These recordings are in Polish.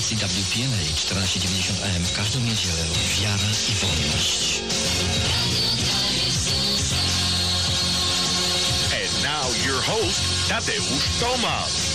stacji WPNA 1490 AM w każdą niedzielę wiara i wolność. And now your host, Tadeusz Tomasz.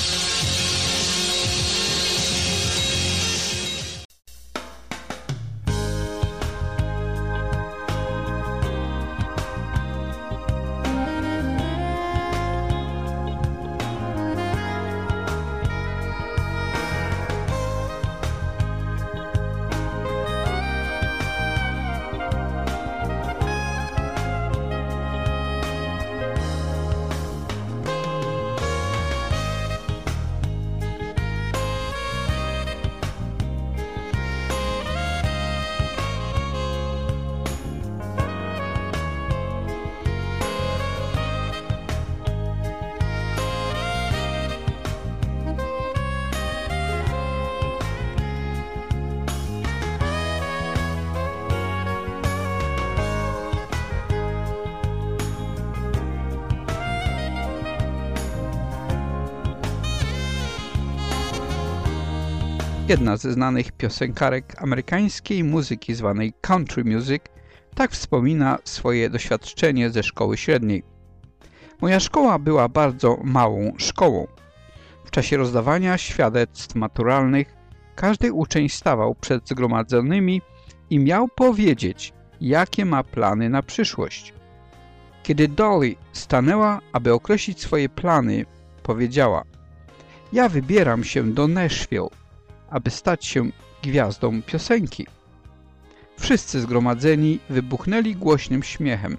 Jedna ze znanych piosenkarek amerykańskiej muzyki zwanej country music tak wspomina swoje doświadczenie ze szkoły średniej. Moja szkoła była bardzo małą szkołą. W czasie rozdawania świadectw maturalnych każdy uczeń stawał przed zgromadzonymi i miał powiedzieć, jakie ma plany na przyszłość. Kiedy Dolly stanęła, aby określić swoje plany, powiedziała: ja wybieram się do Nashville, aby stać się gwiazdą piosenki. Wszyscy zgromadzeni wybuchnęli głośnym śmiechem.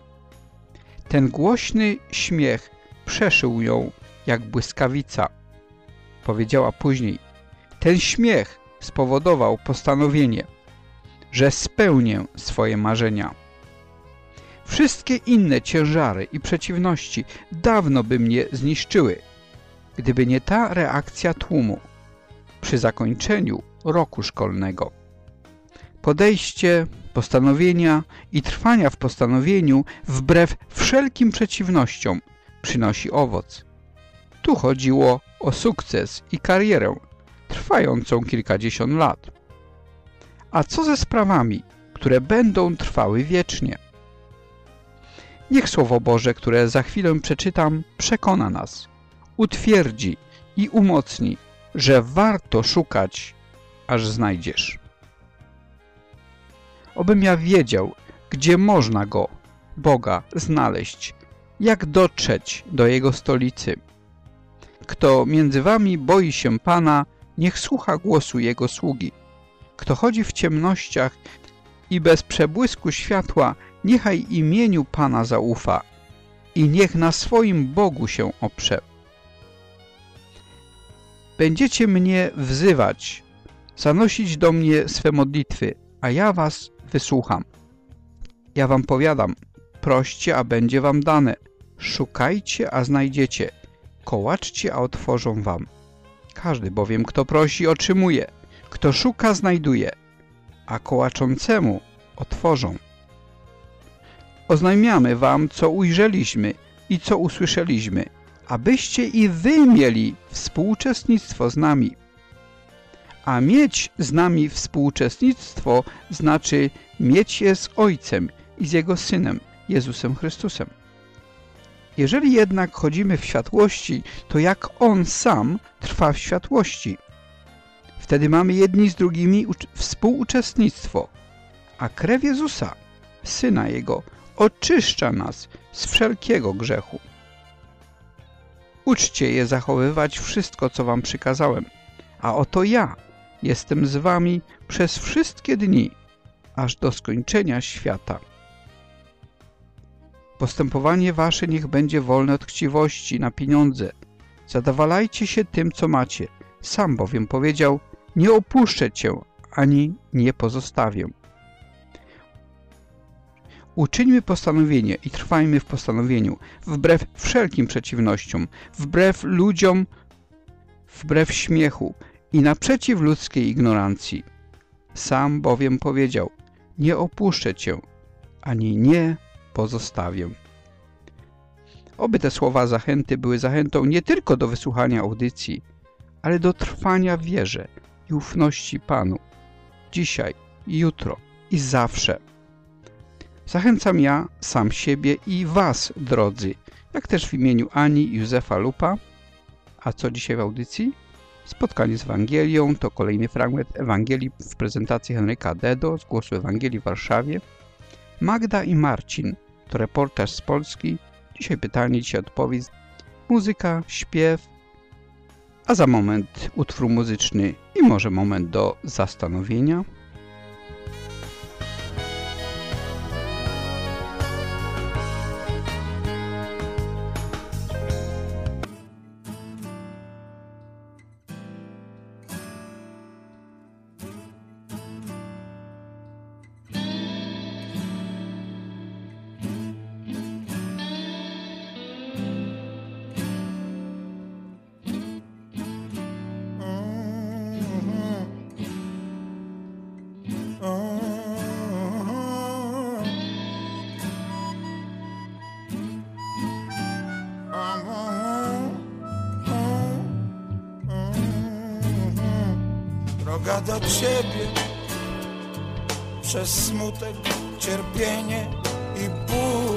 Ten głośny śmiech przeszył ją jak błyskawica. Powiedziała później: ten śmiech spowodował postanowienie, że spełnię swoje marzenia. Wszystkie inne ciężary i przeciwności dawno by mnie zniszczyły, gdyby nie ta reakcja tłumu przy zakończeniu roku szkolnego. Podejście, postanowienia i trwania w postanowieniu wbrew wszelkim przeciwnościom przynosi owoc. Tu chodziło o sukces i karierę trwającą kilkadziesiąt lat. A co ze sprawami, które będą trwały wiecznie? Niech Słowo Boże, które za chwilę przeczytam, przekona nas, utwierdzi i umocni, że warto szukać, aż znajdziesz. Obym ja wiedział, gdzie można Go, Boga, znaleźć, jak dotrzeć do Jego stolicy. Kto między wami boi się Pana, niech słucha głosu Jego sługi. Kto chodzi w ciemnościach i bez przebłysku światła, niechaj imieniu Pana zaufa i niech na swoim Bogu się oprze. Będziecie mnie wzywać, zanosić do mnie swe modlitwy, a ja was wysłucham. Ja wam powiadam, proście, a będzie wam dane, szukajcie, a znajdziecie, kołaczcie, a otworzą wam. Każdy bowiem, kto prosi, otrzymuje, kto szuka, znajduje, a kołaczącemu otworzą. Oznajmiamy wam, co ujrzeliśmy i co usłyszeliśmy, abyście i wy mieli współuczestnictwo z nami. A mieć z nami współuczestnictwo znaczy mieć je z Ojcem i z Jego Synem, Jezusem Chrystusem. Jeżeli jednak chodzimy w światłości, to jak On sam trwa w światłości. Wtedy mamy jedni z drugimi współuczestnictwo, a krew Jezusa, Syna Jego, oczyszcza nas z wszelkiego grzechu. Uczcie je zachowywać wszystko, co wam przykazałem, a oto ja jestem z wami przez wszystkie dni, aż do skończenia świata. Postępowanie wasze niech będzie wolne od chciwości na pieniądze. Zadawalajcie się tym, co macie. Sam bowiem powiedział: nie opuszczę cię, ani nie pozostawię. Uczyńmy postanowienie i trwajmy w postanowieniu, wbrew wszelkim przeciwnościom, wbrew ludziom, wbrew śmiechu i naprzeciw ludzkiej ignorancji. Sam bowiem powiedział: nie opuszczę cię, ani nie pozostawię. Oby te słowa zachęty były zachętą nie tylko do wysłuchania audycji, ale do trwania w wierze, i ufności Panu, dzisiaj, jutro i zawsze. Zachęcam ja sam siebie i Was, drodzy, jak też w imieniu Ani i Józefa Lupa. A co dzisiaj w audycji? Spotkanie z Ewangelią to kolejny fragment Ewangelii w prezentacji Henryka Dedo z Głosu Ewangelii w Warszawie. Magda i Marcin to reportaż z Polski. Dzisiaj pytanie, dzisiaj odpowiedź. Muzyka, śpiew, a za moment utwór muzyczny i może moment do zastanowienia. Droga do Ciebie przez smutek, cierpienie i ból.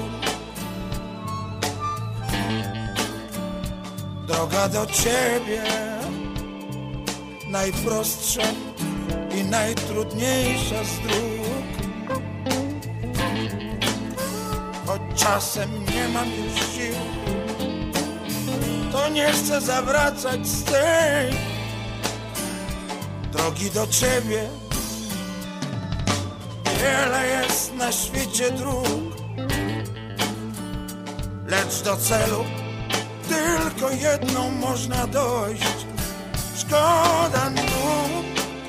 Droga do Ciebie najprostsza i najtrudniejsza z dróg. Choć czasem nie mam już sił, to nie chcę zawracać z tej drogi do Ciebie. Wiele jest na świecie dróg, lecz do celu tylko jedną można dojść. Szkoda nóg,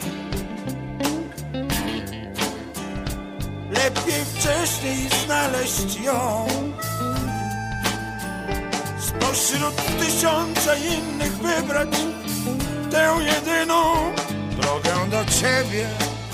lepiej wcześniej znaleźć ją spośród tysiąca innych, wybrać tę jedyną drogę do Ciebie.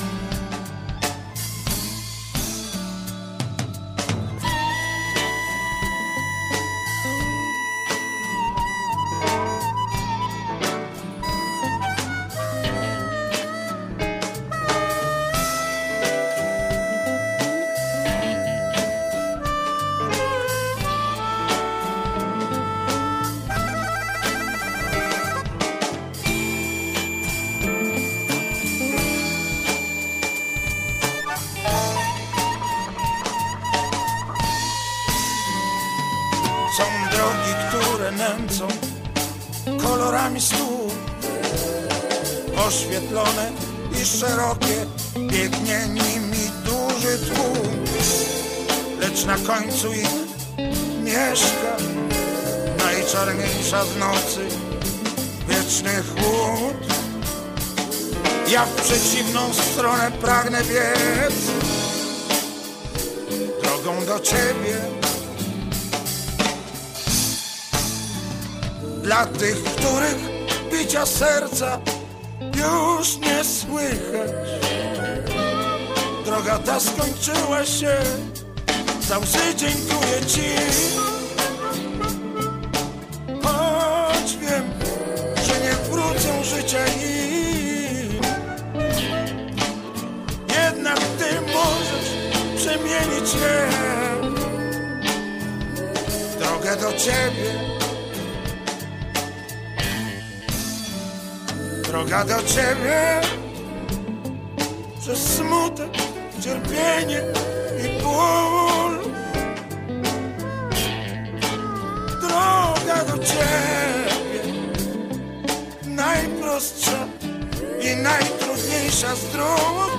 Są drogi, które nęcą kolorami stóp, oświetlone i szerokie, biegnie nimi duży tłum, lecz na końcu ich mieszka najczarniejsza z nocy wieczny chłód. Ja w przeciwną stronę pragnę biec drogą do Ciebie. Dla tych, których bicia serca już nie słychać, droga ta skończyła się, za łzy dziękuję Ci. Choć wiem, że nie wrócę życia im, jednak Ty możesz przemienić je w drogę do Ciebie. Droga do Ciebie przez smutek, cierpienie i ból. Droga do Ciebie najprostsza i najtrudniejsza z dróg.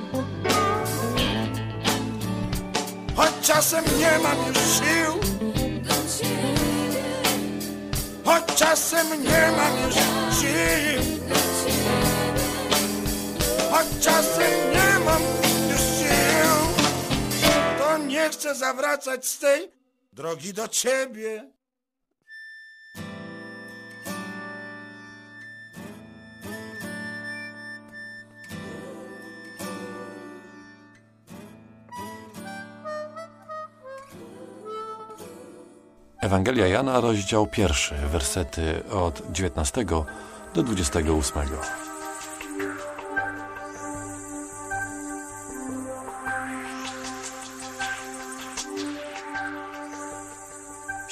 Choć czasem nie mam już sił, choć czasem nie mam już sił, choć czasem nie mam już sił, to nie chcę zawracać z tej drogi do Ciebie. Ewangelia Jana, rozdział 1, wersety od 19 do 28.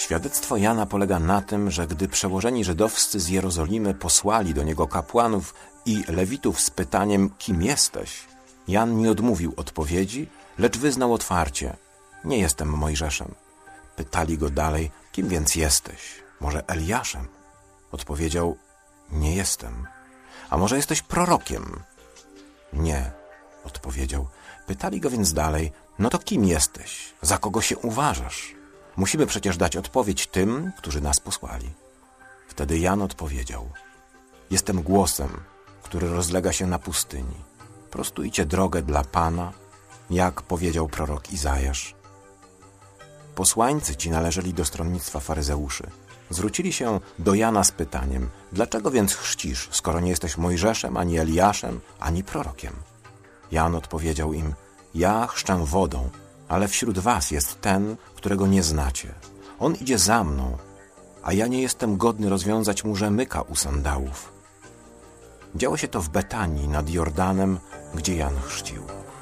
Świadectwo Jana polega na tym, że gdy przełożeni żydowscy z Jerozolimy posłali do niego kapłanów i lewitów z pytaniem, kim jesteś, Jan nie odmówił odpowiedzi, lecz wyznał otwarcie, nie jestem Mojżeszem. Pytali go dalej, kim więc jesteś? Może Eliaszem? Odpowiedział, nie jestem. A może jesteś prorokiem? Nie, odpowiedział. Pytali go więc dalej, no to kim jesteś? Za kogo się uważasz? Musimy przecież dać odpowiedź tym, którzy nas posłali. Wtedy Jan odpowiedział, jestem głosem, który rozlega się na pustyni. Prostujcie drogę dla Pana, jak powiedział prorok Izajasz. Posłańcy ci należeli do stronnictwa faryzeuszy. Zwrócili się do Jana z pytaniem, dlaczego więc chrzcisz, skoro nie jesteś Mojżeszem, ani Eliaszem, ani prorokiem? Jan odpowiedział im, ja chrzczę wodą, ale wśród was jest ten, którego nie znacie. On idzie za mną, a ja nie jestem godny rozwiązać mu rzemyka u sandałów. Działo się to w Betanii nad Jordanem, gdzie Jan chrzcił.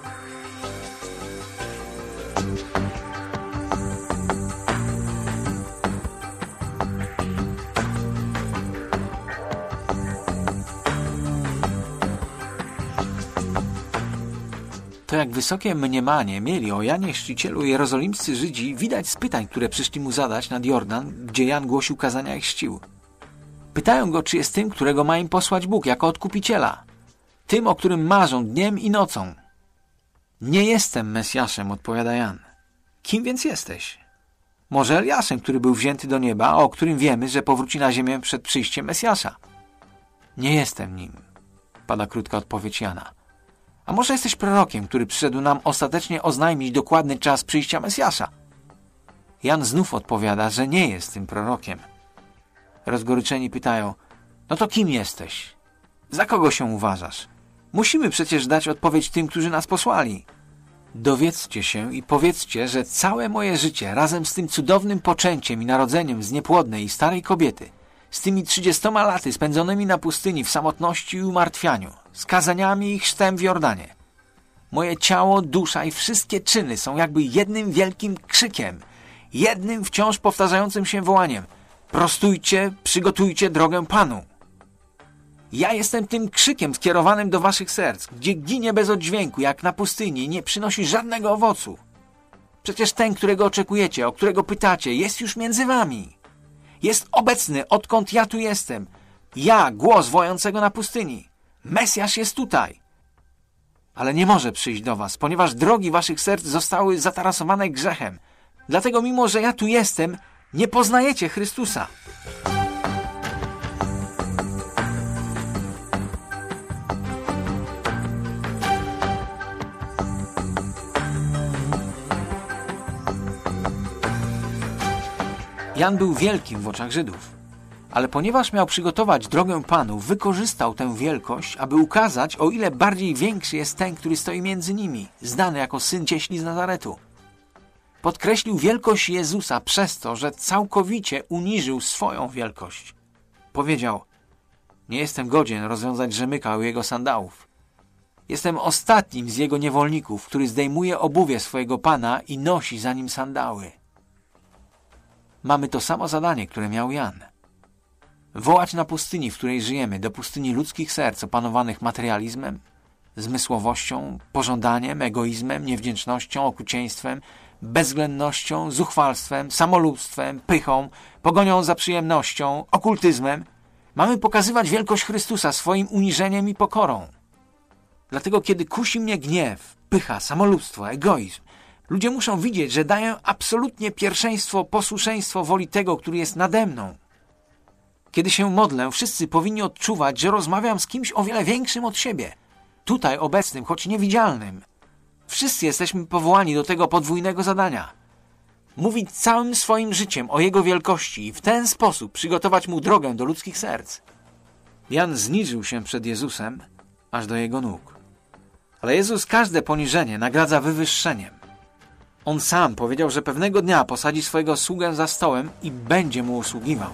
To jak wysokie mniemanie mieli o Janie Chrzcicielu jerozolimscy Żydzi widać z pytań, które przyszli mu zadać nad Jordan, gdzie Jan głosił kazania i chrzcił. Pytają go, czy jest tym, którego ma im posłać Bóg jako odkupiciela. Tym, o którym marzą dniem i nocą. Nie jestem Mesjaszem, odpowiada Jan. Kim więc jesteś? Może Eliaszem, który był wzięty do nieba, a o którym wiemy, że powróci na ziemię przed przyjściem Mesjasza. Nie jestem nim, pada krótka odpowiedź Jana. A może jesteś prorokiem, który przyszedł nam ostatecznie oznajmić dokładny czas przyjścia Mesjasza? Jan znów odpowiada, że nie jest tym prorokiem. Rozgoryczeni pytają, no to kim jesteś? Za kogo się uważasz? Musimy przecież dać odpowiedź tym, którzy nas posłali. Dowiedzcie się i powiedzcie, że całe moje życie razem z tym cudownym poczęciem i narodzeniem z niepłodnej i starej kobiety, z tymi 30 laty spędzonymi na pustyni w samotności i umartwianiu, z kazaniami i chrztem w Jordanie. Moje ciało, dusza i wszystkie czyny są jakby jednym wielkim krzykiem, jednym wciąż powtarzającym się wołaniem. Prostujcie, przygotujcie drogę Panu. Ja jestem tym krzykiem skierowanym do waszych serc, gdzie ginie bez oddźwięku, jak na pustyni i nie przynosi żadnego owocu. Przecież ten, którego oczekujecie, o którego pytacie, jest już między wami. Jest obecny, odkąd ja tu jestem. Ja, głos wojącego na pustyni. Mesjasz jest tutaj. Ale nie może przyjść do was, ponieważ drogi waszych serc zostały zatarasowane grzechem. Dlatego mimo, że ja tu jestem, nie poznajecie Chrystusa. Jan był wielkim w oczach Żydów, ale ponieważ miał przygotować drogę Panu, wykorzystał tę wielkość, aby ukazać, o ile bardziej większy jest ten, który stoi między nimi, znany jako syn cieśli z Nazaretu. Podkreślił wielkość Jezusa przez to, że całkowicie uniżył swoją wielkość. Powiedział, nie jestem godzien rozwiązać rzemyka u jego sandałów. Jestem ostatnim z jego niewolników, który zdejmuje obuwie swojego Pana i nosi za nim sandały. Mamy to samo zadanie, które miał Jan. Wołać na pustyni, w której żyjemy, do pustyni ludzkich serc opanowanych materializmem, zmysłowością, pożądaniem, egoizmem, niewdzięcznością, okrucieństwem, bezwzględnością, zuchwalstwem, samolubstwem, pychą, pogonią za przyjemnością, okultyzmem. Mamy pokazywać wielkość Chrystusa swoim uniżeniem i pokorą. Dlatego kiedy kusi mnie gniew, pycha, samolubstwo, egoizm, ludzie muszą widzieć, że daję absolutnie pierwszeństwo, posłuszeństwo woli tego, który jest nade mną. Kiedy się modlę, wszyscy powinni odczuwać, że rozmawiam z kimś o wiele większym od siebie. Tutaj obecnym, choć niewidzialnym. Wszyscy jesteśmy powołani do tego podwójnego zadania. Mówić całym swoim życiem o Jego wielkości i w ten sposób przygotować Mu drogę do ludzkich serc. Jan zniżył się przed Jezusem, aż do Jego nóg. Ale Jezus każde poniżenie nagradza wywyższeniem. On sam powiedział, że pewnego dnia posadzi swojego sługę za stołem i będzie mu usługiwał.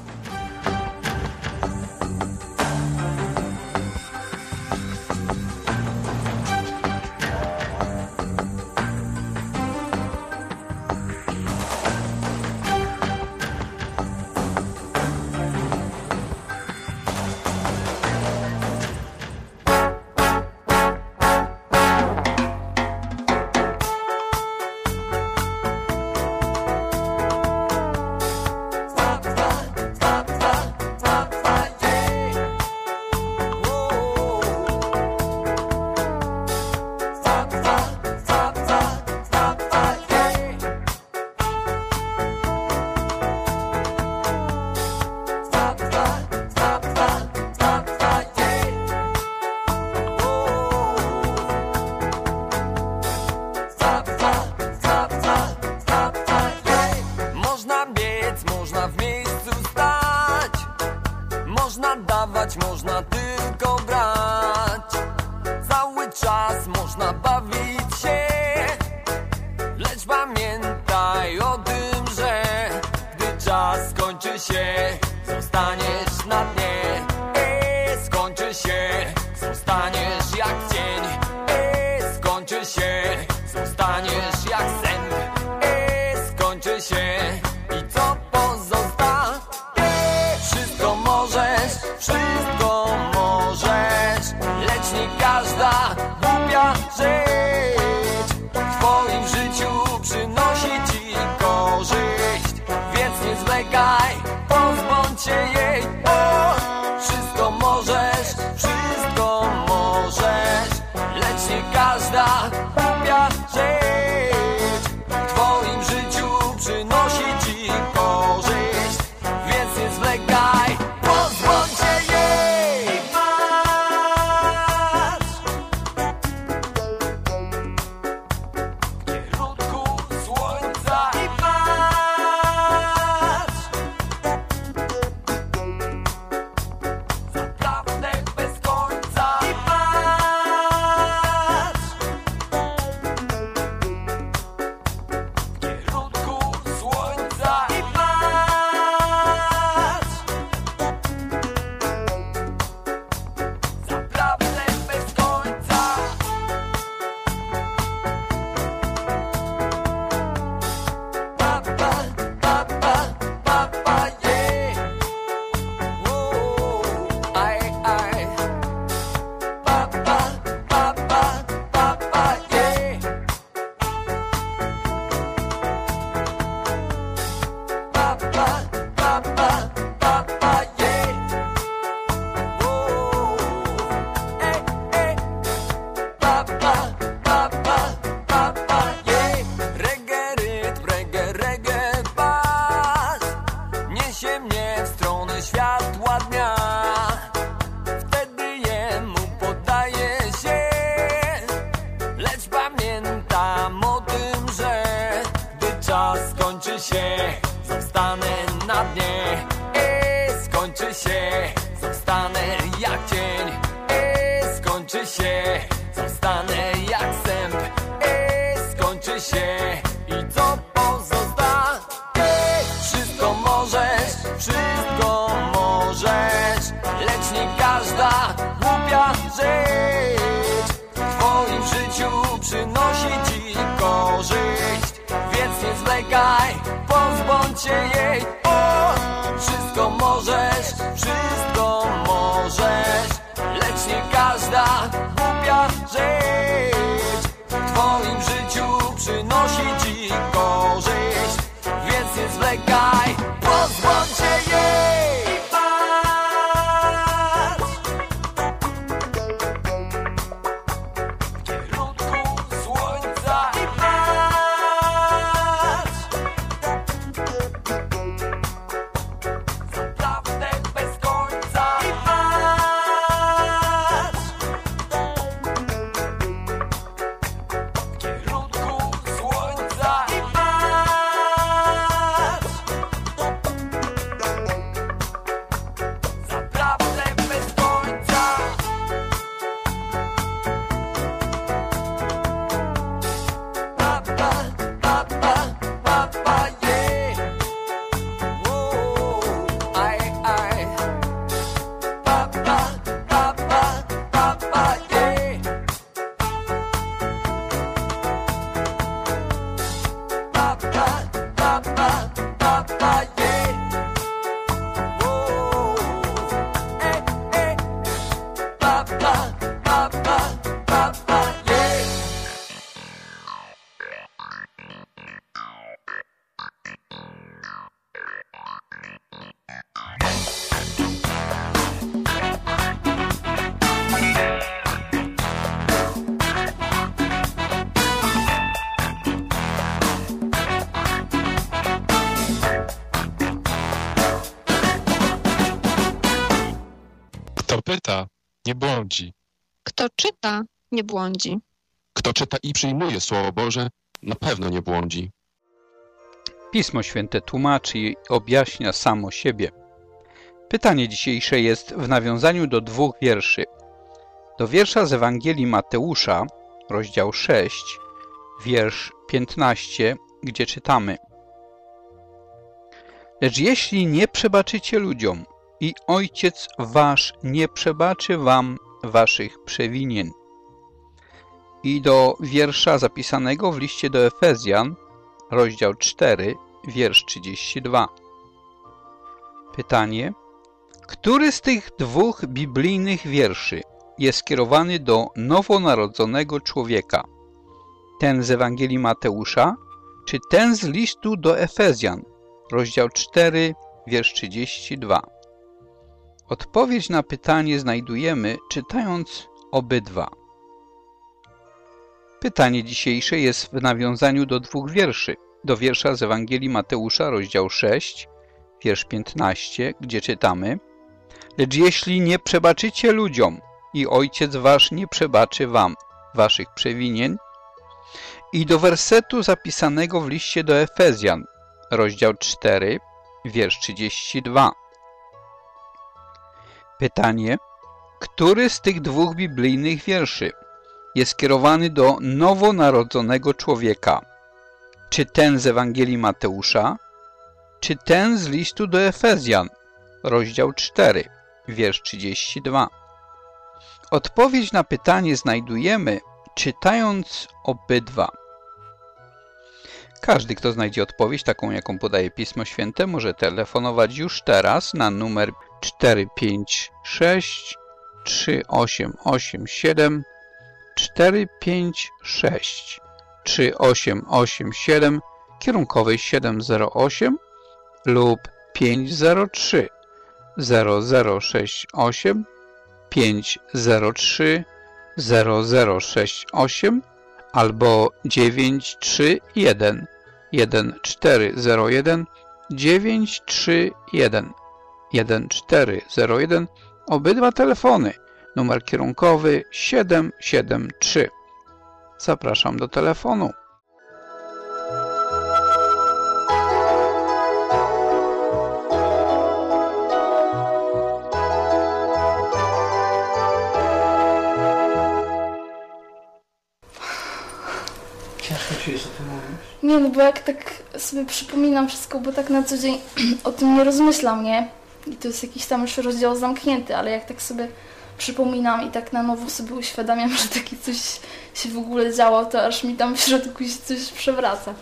skończy się, zostaniesz jak sęp. Skończy się i co pozosta? Wszystko możesz, lecz nie każda głupia rzecz w twoim życiu przynosi ci korzyść. Więc nie zwlekaj, pozbądź się jej. Wszystko możesz, lecz nie każda głupia rzecz w twoim życiu przynosi ci korzyść. Więc nie zwlekaj, pozbądź się jej. Patrz w kierunku słońca i patrz zaprawdę bez końca i patrz w kierunku słońca i patrz zaprawdę bez końca. Papa, papa, papa, yeah. Whoa, ay, ay. Papa, papa, papa, yeah. Papa, papa, papa, yeah. Whoa, Papa, papa, papa, yeah. Reggae rytm, reggae bass niesie mnie w stronę światła dnia. Wtedy jemu poddaję się, lecz pamiętam o tym, że gdy czas skończy się, zostanę na dnie. Skończy się, zostanę jak cień. Skończy się, zostanę jak sęp. Skończy się i co pozosta? Wszystko możesz, lecz nie każda głupia rzecz w twoim życiu przynosi ci korzyść. Więc nie zwlekaj, pozbądź się jej. Wszystko możesz, lecz nie każda głupia rzecz w twoim życiu przynosi ci korzyść. Więc nie zwlekaj, pozbądź się jej. Patrz w kierunku słońca i patrz zaprawdę bez końca i patrz w kierunku słońca i patrz zaprawdę bez końca. Papa, papa, papa, yeah. Whoa, ay, ay. Papa, papa, papa, yeah. Papa, papa, papa, yeah. Whoa, papa, papa, papa, yeah. Kto pyta, nie błądzi. Kto czyta, nie błądzi. Kto czyta i przyjmuje Słowo Boże, na pewno nie błądzi. Pismo Święte tłumaczy i objaśnia samo siebie. Pytanie dzisiejsze jest w nawiązaniu do 2 wierszy. Do wiersza z Ewangelii Mateusza, rozdział 6, wiersz 15, gdzie czytamy: Lecz jeśli nie przebaczycie ludziom, i Ojciec wasz nie przebaczy wam waszych przewinień. i do wiersza zapisanego w liście do Efezjan, rozdział 4, wiersz 32. Pytanie: który z tych dwóch biblijnych wierszy jest skierowany do nowonarodzonego człowieka? Ten z Ewangelii Mateusza, czy ten z listu do Efezjan, rozdział 4, wiersz 32? Odpowiedź na pytanie znajdujemy, czytając obydwa. Pytanie dzisiejsze jest w nawiązaniu do dwóch wierszy. Do wiersza z Ewangelii Mateusza, rozdział 6, wiersz 15, gdzie czytamy: lecz jeśli nie przebaczycie ludziom, i Ojciec wasz nie przebaczy wam waszych przewinień. I do wersetu zapisanego w liście do Efezjan, rozdział 4, wiersz 32. Pytanie: który z tych dwóch biblijnych wierszy jest skierowany do nowonarodzonego człowieka? Czy ten z Ewangelii Mateusza, czy ten z listu do Efezjan, rozdział 4, wiersz 32? Odpowiedź na pytanie znajdujemy, czytając obydwa. Każdy, kto znajdzie odpowiedź, taką jaką podaje Pismo Święte, może telefonować już teraz na numer 456 3887 456 3887 kierunkowej 708 lub 503 0068 503 0068 albo 931 1401 931 1401. Obydwa telefony. Numer kierunkowy 773. Zapraszam do telefonu. Ciężko ci jest o tym mówić? Nie, no bo jak tak sobie przypominam wszystko, bo tak na co dzień o tym nie rozmyślam, nie? I to jest jakiś tam już rozdział zamknięty, ale jak tak sobie przypominam i tak na nowo sobie uświadamiam, że takie coś się w ogóle działo, to aż mi tam w środku się coś przewraca.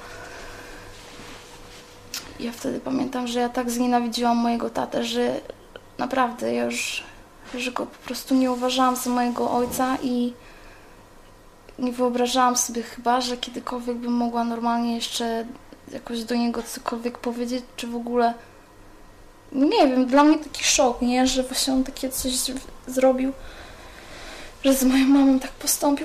Ja wtedy pamiętam, że ja tak znienawidziłam mojego tatę, że naprawdę ja już, że go po prostu nie uważałam za mojego ojca i nie wyobrażałam sobie chyba, że kiedykolwiek bym mogła normalnie jeszcze jakoś do niego cokolwiek powiedzieć, czy w ogóle... Nie wiem, dla mnie taki szok, nie? Że właśnie on takie coś zrobił, że z moją mamą tak postąpił.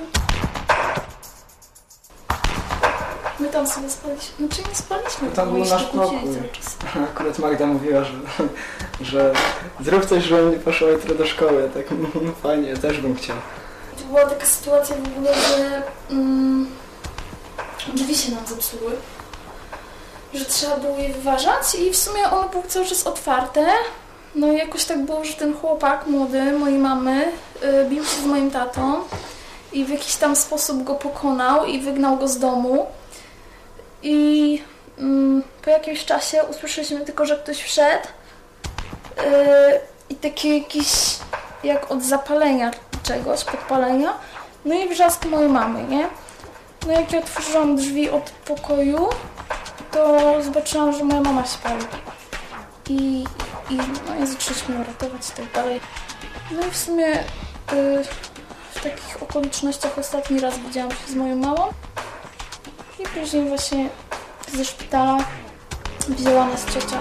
My tam sobie spaliśmy, znaczy nie spaliśmy, tam był nasz pokój. Akurat Magda mówiła, że zrób coś, żebym nie poszła jutro do szkoły, tak no fajnie, też bym chciał. To była taka sytuacja w ogóle, że drzwi się nam zepsuły, że trzeba było je wyważać i w sumie one były cały czas otwarte. No i jakoś tak było, że ten chłopak młody, mojej mamy, bił się z moim tatą i w jakiś tam sposób go pokonał i wygnał go z domu. I po jakimś czasie usłyszeliśmy tylko, że ktoś wszedł i takie jakieś jak od zapalenia czegoś, podpalenia. No i wrzask mojej mamy, nie? No jak ja otworzyłam drzwi od pokoju, to zobaczyłam, że moja mama się pali. I zaczęliśmy ją ratować i tak dalej. No i w sumie w takich okolicznościach ostatni raz widziałam się z moją mamą. I później właśnie ze szpitala wzięła nas ciocia.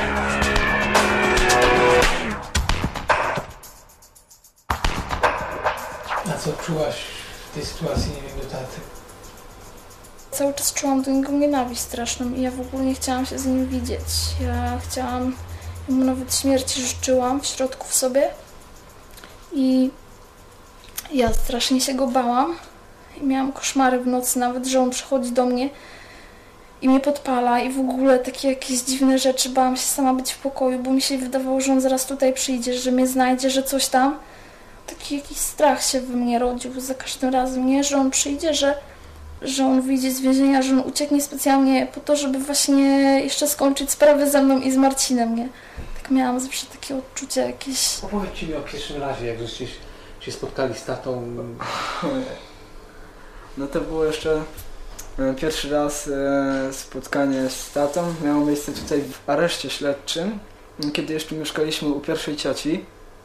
A co czułaś w tej sytuacji, nie wiem, do taty? Cały czas czułam do niego nienawiść straszną i ja w ogóle nie chciałam się z nim widzieć. Ja mu nawet śmierci życzyłam w środku w sobie i ja strasznie się go bałam i miałam koszmary w nocy nawet, że on przychodzi do mnie i mnie podpala i w ogóle takie jakieś dziwne rzeczy. Bałam się sama być w pokoju, bo mi się wydawało, że on zaraz tutaj przyjdzie, że mnie znajdzie, że coś tam. Taki jakiś strach się we mnie rodził za każdym razem, nie? Że on przyjdzie, że on wyjdzie z więzienia, że on ucieknie specjalnie po to, żeby właśnie jeszcze skończyć sprawę ze mną i z Marcinem, nie? Tak miałam zawsze takie odczucie jakieś... Opowiedzcie mi o pierwszym razie, jak żeście się spotkali z tatą. No to było jeszcze pierwszy raz spotkanie z tatą. Miało miejsce tutaj w areszcie śledczym, kiedy jeszcze mieszkaliśmy u pierwszej cioci.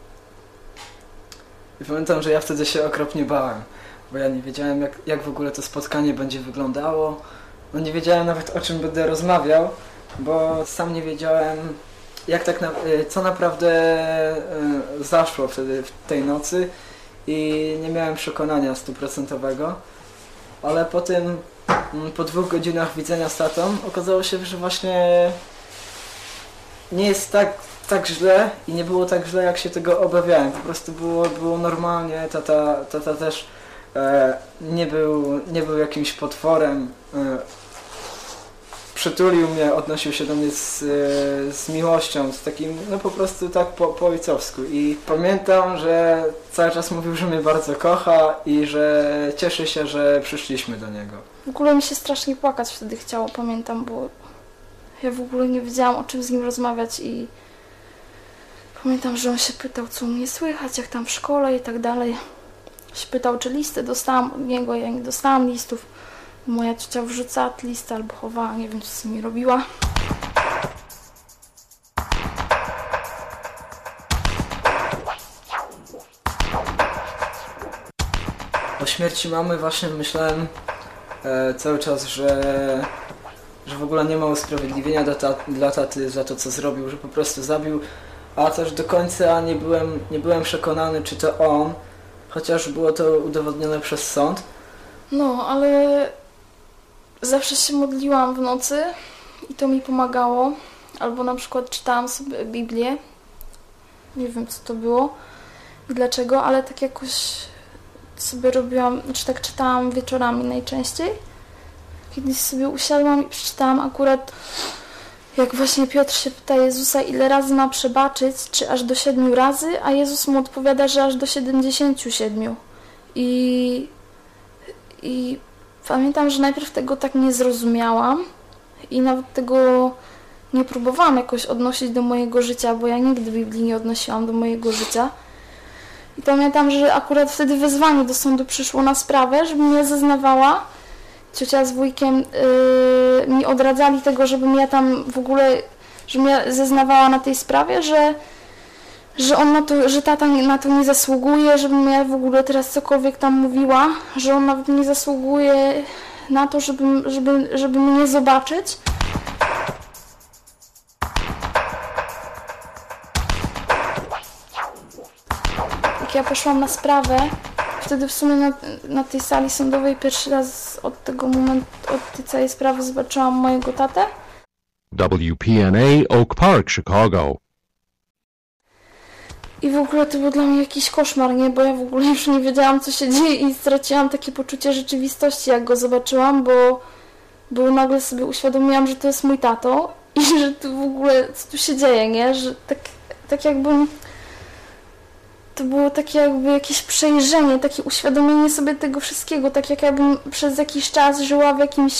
I pamiętam, że ja wtedy się okropnie bałem, bo ja nie wiedziałem jak w ogóle to spotkanie będzie wyglądało. No nie wiedziałem nawet o czym będę rozmawiał, bo sam nie wiedziałem co naprawdę zaszło wtedy w tej nocy i nie miałem przekonania 100%. Ale po 2 godzinach widzenia z tatą okazało się, że właśnie nie jest tak źle i nie było tak źle, jak się tego obawiałem. Po prostu było normalnie, tata też nie był jakimś potworem. Przytulił mnie, odnosił się do mnie z miłością, z takim, no po prostu tak po ojcowsku. I pamiętam, że cały czas mówił, że mnie bardzo kocha i że cieszy się, że przyszliśmy do niego. W ogóle mi się strasznie płakać wtedy chciało, pamiętam, bo ja w ogóle nie wiedziałam, o czym z nim rozmawiać i pamiętam, że on się pytał, co u mnie słychać, jak tam w szkole i tak dalej. Się pytał, czy listy dostałam od niego, ja nie dostałam listów. Moja ciocia wrzucała listy albo chowała, nie wiem, co z nimi robiła. Po śmierci mamy właśnie myślałem cały czas, że w ogóle nie ma usprawiedliwienia dla taty za to, co zrobił, że po prostu zabił, a też do końca nie byłem przekonany, czy to on, chociaż było to udowodnione przez sąd. No, ale zawsze się modliłam w nocy i to mi pomagało. Albo na przykład czytałam sobie Biblię. Nie wiem, co to było i dlaczego, ale tak jakoś sobie robiłam, czy tak czytałam wieczorami najczęściej. Kiedyś sobie usiadłam i przeczytałam akurat, jak właśnie Piotr się pyta Jezusa, ile razy ma przebaczyć, czy aż do 7 razy, a Jezus mu odpowiada, że aż do 77. I pamiętam, że najpierw tego tak nie zrozumiałam i nawet tego nie próbowałam jakoś odnosić do mojego życia, bo ja nigdy Biblii nie odnosiłam do mojego życia. I pamiętam, że akurat wtedy wezwanie do sądu przyszło na sprawę, żebym ja zeznawała. Ciocia z wujkiem mi odradzali tego, żebym ja tam w ogóle, żebym ja zeznawała na tej sprawie, że on na to, że tata na to nie zasługuje, żebym ja w ogóle teraz cokolwiek tam mówiła, że on nawet nie zasługuje na to, żeby mnie zobaczyć. Jak ja poszłam na sprawę, wtedy w sumie na tej sali sądowej pierwszy raz od tego momentu, od tej całej sprawy zobaczyłam mojego tatę. WPNA Oak Park, Chicago. I w ogóle to był dla mnie jakiś koszmar, nie? Bo ja w ogóle już nie wiedziałam, co się dzieje i straciłam takie poczucie rzeczywistości, jak go zobaczyłam, bo nagle sobie uświadomiłam, że to jest mój tato i że to w ogóle, co tu się dzieje, nie? Że tak jakbym... To było takie jakby jakieś przejrzenie, takie uświadomienie sobie tego wszystkiego, tak jak jakbym przez jakiś czas żyła w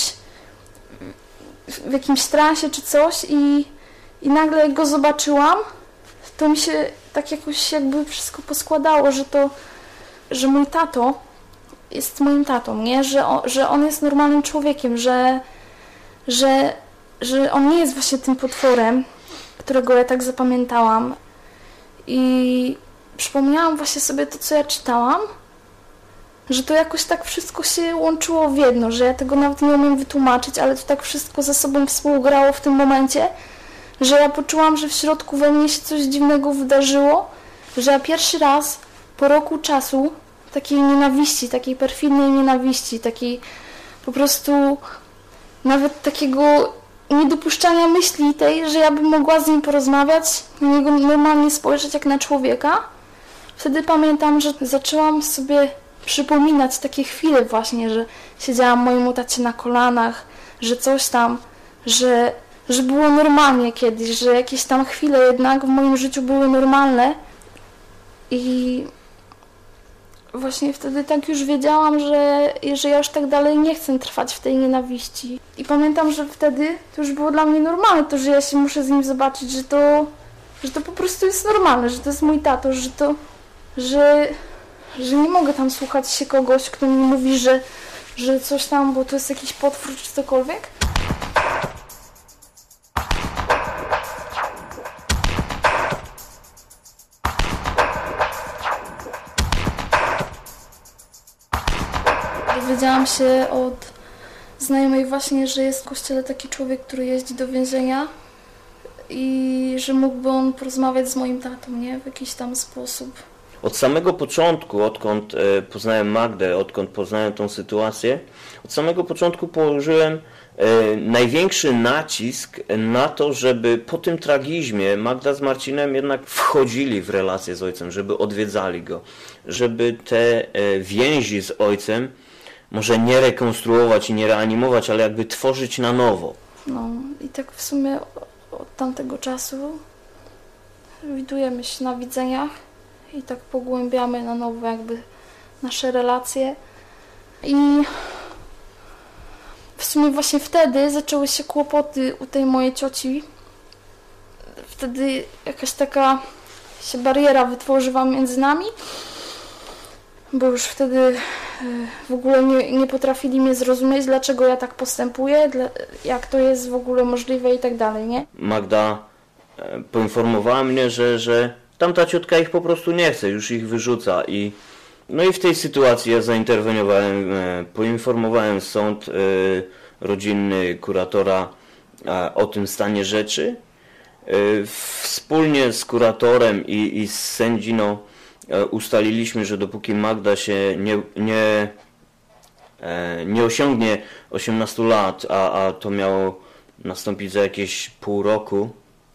jakimś transie czy coś i nagle jak go zobaczyłam, to mi się tak jakoś jakby wszystko poskładało, że mój tato jest moim tatą, nie? Że on jest normalnym człowiekiem, że on nie jest właśnie tym potworem, którego ja tak zapamiętałam. I przypomniałam właśnie sobie to, co ja czytałam, że to jakoś tak wszystko się łączyło w jedno, że ja tego nawet nie umiem wytłumaczyć, ale to tak wszystko ze sobą współgrało w tym momencie, że ja poczułam, że w środku we mnie się coś dziwnego wydarzyło, że ja pierwszy raz po roku czasu takiej nienawiści, takiej perfidnej nienawiści, takiej po prostu nawet takiego niedopuszczania myśli tej, że ja bym mogła z nim porozmawiać, na niego normalnie spojrzeć jak na człowieka. Wtedy pamiętam, że zaczęłam sobie przypominać takie chwile właśnie, że siedziałam mojemu tacie na kolanach, że coś tam, że było normalnie kiedyś, że jakieś tam chwile jednak w moim życiu były normalne i właśnie wtedy tak już wiedziałam, że ja już tak dalej nie chcę trwać w tej nienawiści. I pamiętam, że wtedy to już było dla mnie normalne, to, że ja się muszę z nim zobaczyć, że to po prostu jest normalne, że to jest mój tato, że nie mogę tam słuchać się kogoś, kto mi mówi, że że coś tam, bo to jest jakiś potwór czy cokolwiek. Dowiedziałam się od znajomej właśnie, że jest w kościele taki człowiek, który jeździ do więzienia i że mógłby on porozmawiać z moim tatą, nie? W jakiś tam sposób. Od samego początku, odkąd poznałem Magdę, odkąd poznałem tą sytuację, od samego początku położyłem największy nacisk na to, żeby po tym tragizmie Magda z Marcinem jednak wchodzili w relację z ojcem, żeby odwiedzali go, żeby te więzi z ojcem może nie rekonstruować i nie reanimować, ale jakby tworzyć na nowo. No i tak w sumie od tamtego czasu widujemy się na widzeniach i tak pogłębiamy na nowo jakby nasze relacje. I w sumie właśnie wtedy zaczęły się kłopoty u tej mojej cioci. Wtedy jakaś taka się bariera wytworzyła między nami, bo już wtedy w ogóle nie potrafili mnie zrozumieć, dlaczego ja tak postępuję, jak to jest w ogóle możliwe i tak dalej, nie? Magda poinformowała mnie, że tamta ciotka ich po prostu nie chce, już ich wyrzuca. No i w tej sytuacji ja zainterweniowałem, poinformowałem sąd rodzinny, kuratora o tym stanie rzeczy. Wspólnie z kuratorem i z sędziną ustaliliśmy, że dopóki Magda się nie osiągnie 18 lat, a to miało nastąpić za jakieś pół roku,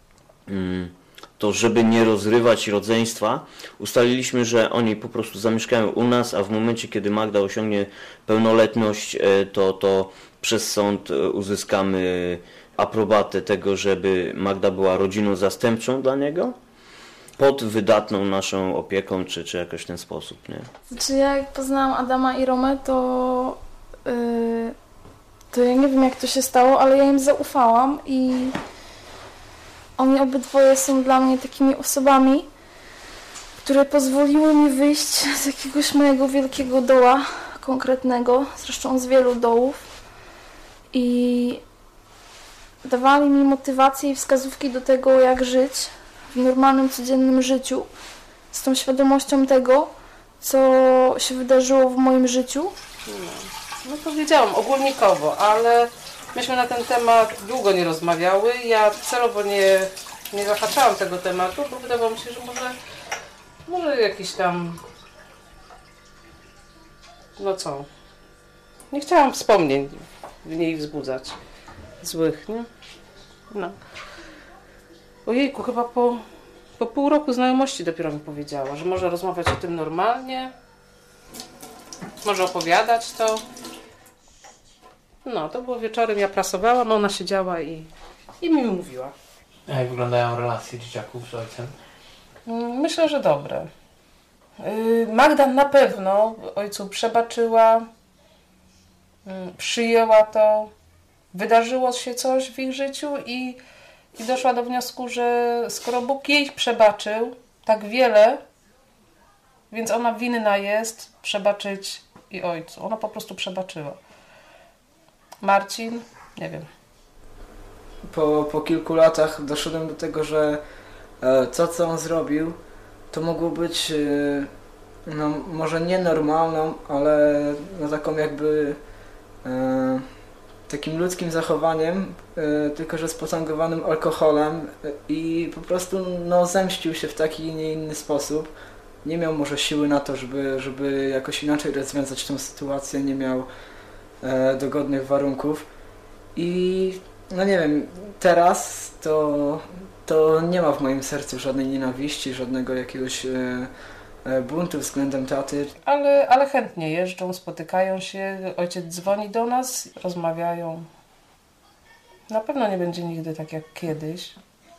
to żeby nie rozrywać rodzeństwa, ustaliliśmy, że oni po prostu zamieszkają u nas, a w momencie, kiedy Magda osiągnie pełnoletność, to przez sąd uzyskamy aprobatę tego, żeby Magda była rodziną zastępczą dla niego, pod wydatną naszą opieką, czy jakoś w ten sposób, nie? Znaczy ja jak poznałam Adama i Romę, to ja nie wiem jak to się stało, ale ja im zaufałam i oni obydwoje są dla mnie takimi osobami, które pozwoliły mi wyjść z jakiegoś mojego wielkiego doła konkretnego, zresztą z wielu dołów, i dawali mi motywację i wskazówki do tego, jak żyć w normalnym, codziennym życiu, z tą świadomością tego, co się wydarzyło w moim życiu. No powiedziałam ogólnikowo, ale myśmy na ten temat długo nie rozmawiały. Ja celowo nie zahaczałam tego tematu, bo wydawało mi się, że może jakiś tam... No co? Nie chciałam wspomnień w niej wzbudzać złych, nie? No. Ojejku, chyba po pół roku znajomości dopiero mi powiedziała, że może rozmawiać o tym normalnie, może opowiadać to. No, to było wieczorem, ja prasowałam, ona siedziała i mi mówiła. A jak wyglądają relacje dzieciaków z ojcem? Myślę, że dobre. Magda na pewno ojcu przebaczyła, przyjęła to, wydarzyło się coś w ich życiu i doszła do wniosku, że skoro Bóg jej przebaczył tak wiele, więc ona winna jest przebaczyć i ojcu. Ona po prostu przebaczyła. Marcin? Nie wiem. Po kilku latach doszedłem do tego, że to, co on zrobił, to mogło być no, może nienormalną, ale no, taką jakby takim ludzkim zachowaniem, tylko że spotęgowanym alkoholem i po prostu no, zemścił się w taki, nie inny sposób. Nie miał może siły na to, żeby jakoś inaczej rozwiązać tę sytuację, nie miał dogodnych warunków i no nie wiem, teraz to nie ma w moim sercu żadnej nienawiści, żadnego jakiegoś buntu względem taty. Ale chętnie jeżdżą, spotykają się, ojciec dzwoni do nas, rozmawiają. Na pewno nie będzie nigdy tak jak kiedyś,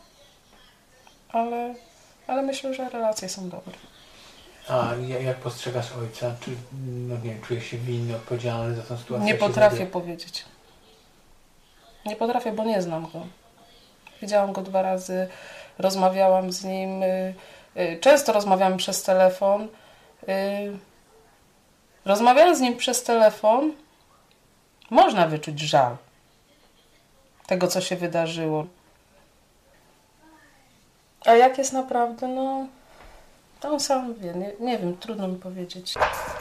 ale myślę, że relacje są dobre. A jak postrzegasz ojca? Czy no nie wiem, czujesz się winny, odpowiedzialny za tę sytuację? Nie potrafię powiedzieć. Nie potrafię, bo nie znam go. Widziałam go 2 razy, rozmawiałam z nim. Często rozmawiamy przez telefon. Rozmawiałam z nim przez telefon Można wyczuć żal tego, co się wydarzyło. A jak jest naprawdę, no to on sam wie, nie wiem, trudno mi powiedzieć.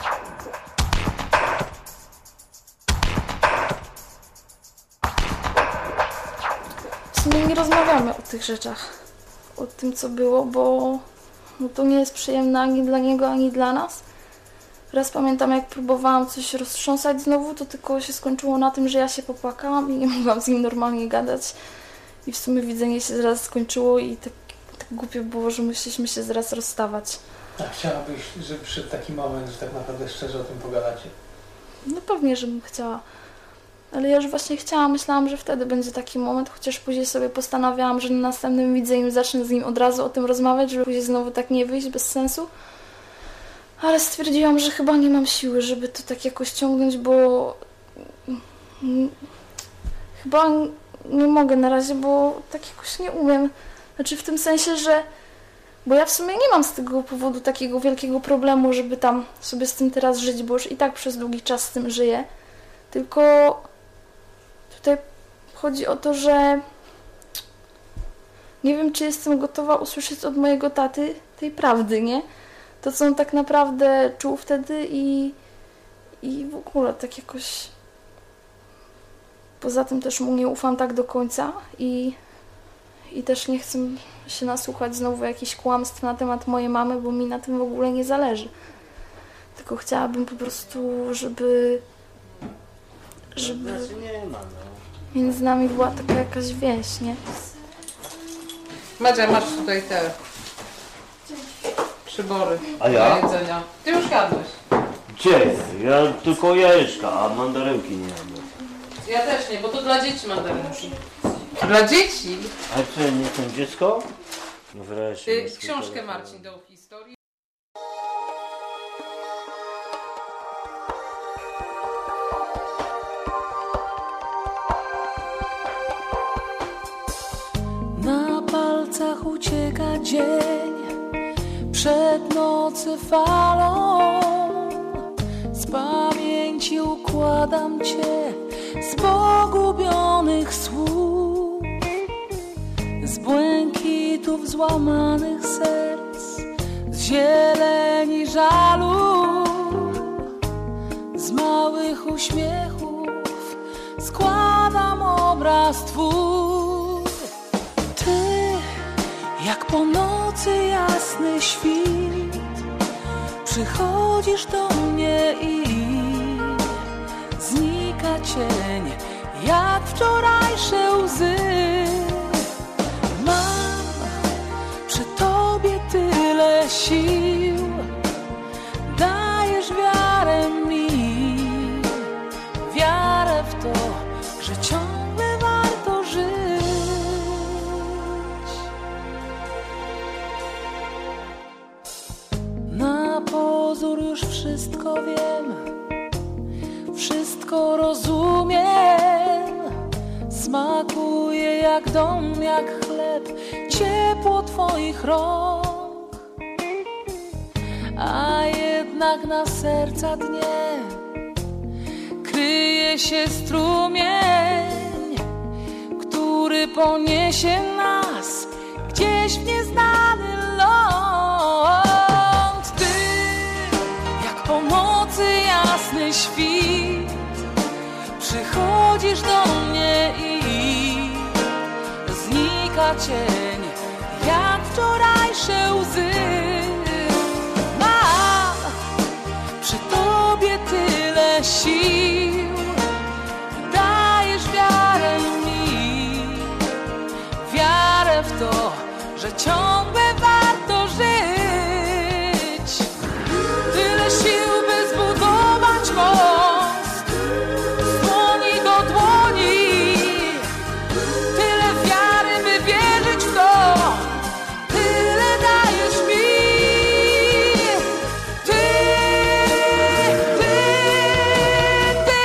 W sumie nie rozmawiamy o tych rzeczach, o tym, co było, bo to nie jest przyjemne ani dla niego, ani dla nas. Raz pamiętam, jak próbowałam coś roztrząsać znowu, to tylko się skończyło na tym, że ja się popłakałam i nie mogłam z nim normalnie gadać. I w sumie widzenie się zaraz skończyło i tak głupio było, że musieliśmy się zaraz rozstawać. A chciałabyś, żeby przyszedł taki moment, że tak naprawdę szczerze o tym pogadacie? No pewnie, żebym chciała. Ale ja już właśnie chciałam, myślałam, że wtedy będzie taki moment, chociaż później sobie postanawiałam, że na następnym widzeniu zacznę z nim od razu o tym rozmawiać, żeby później znowu tak nie wyjść bez sensu. Ale stwierdziłam, że chyba nie mam siły, żeby to tak jakoś ciągnąć, bo chyba nie mogę na razie, bo tak jakoś nie umiem. Znaczy w tym sensie, że bo ja w sumie nie mam z tego powodu takiego wielkiego problemu, żeby tam sobie z tym teraz żyć, bo już i tak przez długi czas z tym żyję. Tylko tutaj chodzi o to, że nie wiem, czy jestem gotowa usłyszeć od mojego taty tej prawdy, nie? To, co on tak naprawdę czuł wtedy i w ogóle tak jakoś... Poza tym też mu nie ufam tak do końca i też nie chcę się nasłuchać znowu jakichś kłamstw na temat mojej mamy, bo mi na tym w ogóle nie zależy. Tylko chciałabym po prostu, żeby między nami była taka jakaś więź, nie? Madzia, masz tutaj te przybory A ja? do jedzenia. Ty już jadłeś. Gdzie? Ja tylko jajeczka, a mandarynki nie mam. Ja też nie, bo to dla dzieci mandarynki. Dla dzieci? A co, nie jestem dziecko? No wreszcie. Książkę, Marcin, do historii. Na palcach ucieka dzień, przed nocy falą. Z pamięci układam cię z pogubionych słów, z błękitów złamanych serc, z zieleni żalu, z małych uśmiechów składam obraz twój. Ty, jak po nocy jasny świt, przychodzisz do mnie i znika cień, jak wczorajsze łzy. Mam przy tobie tyle sił, dajesz wiarę mi, wiarę w to, że ciągle warto żyć. Na pozór już wszystko wiem, wszystko rozumiem. Smakuje jak dom, jak chleb, ciepło twoich rąk. A jednak na serca dnie kryje się strumień, który poniesie nas gdzieś w nieznany ląd. Ty, jak po nocy jasny świt, przychodzisz do mnie i znika cień, jak wczorajsze łzy. Mam przy tobie tyle sił, dajesz wiarę mi, wiarę w to, że ciągle warto żyć. Tyle sił, by zbudować most z dłoni do dłoni, tyle wiary, by wierzyć w to, tyle dajesz mi. Ty,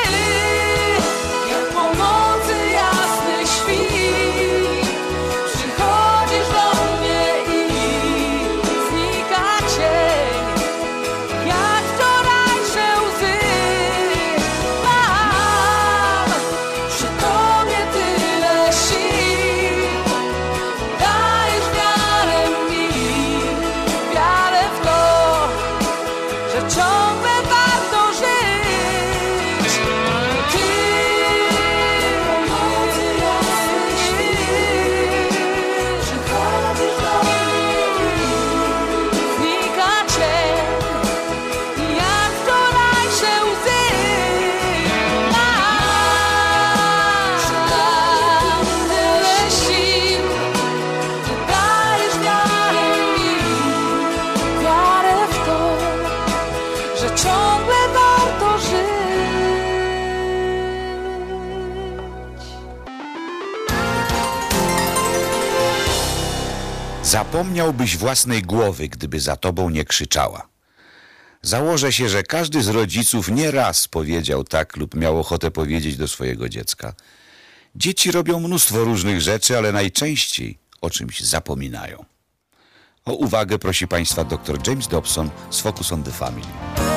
Zapomniałbyś własnej głowy, gdyby za tobą nie krzyczała. Założę się, że każdy z rodziców nie raz powiedział tak lub miał ochotę powiedzieć do swojego dziecka. Dzieci robią mnóstwo różnych rzeczy, ale najczęściej o czymś zapominają. O uwagę prosi Państwa dr James Dobson z Focus on the Family.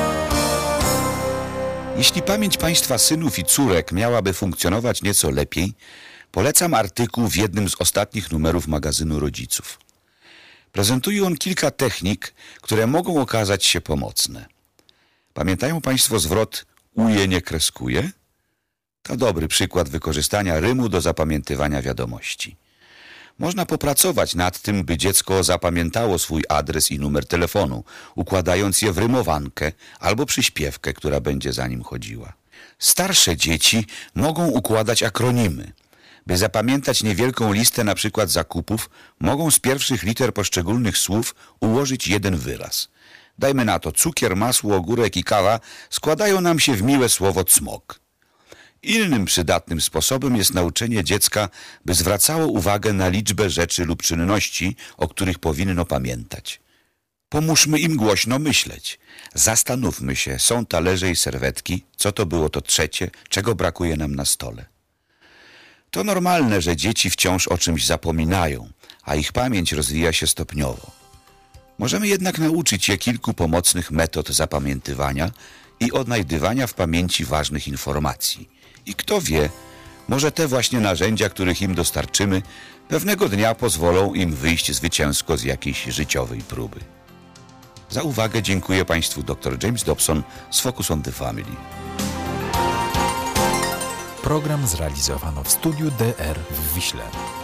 Jeśli pamięć Państwa synów i córek miałaby funkcjonować nieco lepiej, polecam artykuł w jednym z ostatnich numerów magazynu Rodziców. Prezentuje on kilka technik, które mogą okazać się pomocne. Pamiętają Państwo zwrot „uje nie kreskuje”? To dobry przykład wykorzystania rymu do zapamiętywania wiadomości. Można popracować nad tym, by dziecko zapamiętało swój adres i numer telefonu, układając je w rymowankę albo przyśpiewkę, która będzie za nim chodziła. Starsze dzieci mogą układać akronimy. By zapamiętać niewielką listę na przykład zakupów, mogą z pierwszych liter poszczególnych słów ułożyć jeden wyraz. Dajmy na to, cukier, masło, ogórek i kawa składają nam się w miłe słowo cmok. Innym przydatnym sposobem jest nauczenie dziecka, by zwracało uwagę na liczbę rzeczy lub czynności, o których powinno pamiętać. Pomóżmy im głośno myśleć. Zastanówmy się, są talerze i serwetki, co to było to trzecie, czego brakuje nam na stole. To normalne, że dzieci wciąż o czymś zapominają, a ich pamięć rozwija się stopniowo. Możemy jednak nauczyć je kilku pomocnych metod zapamiętywania i odnajdywania w pamięci ważnych informacji. I kto wie, może te właśnie narzędzia, których im dostarczymy, pewnego dnia pozwolą im wyjść zwycięsko z jakiejś życiowej próby. Za uwagę dziękuję Państwu dr James Dobson z Focus on the Family. Program zrealizowano w studiu DR w Wiśle.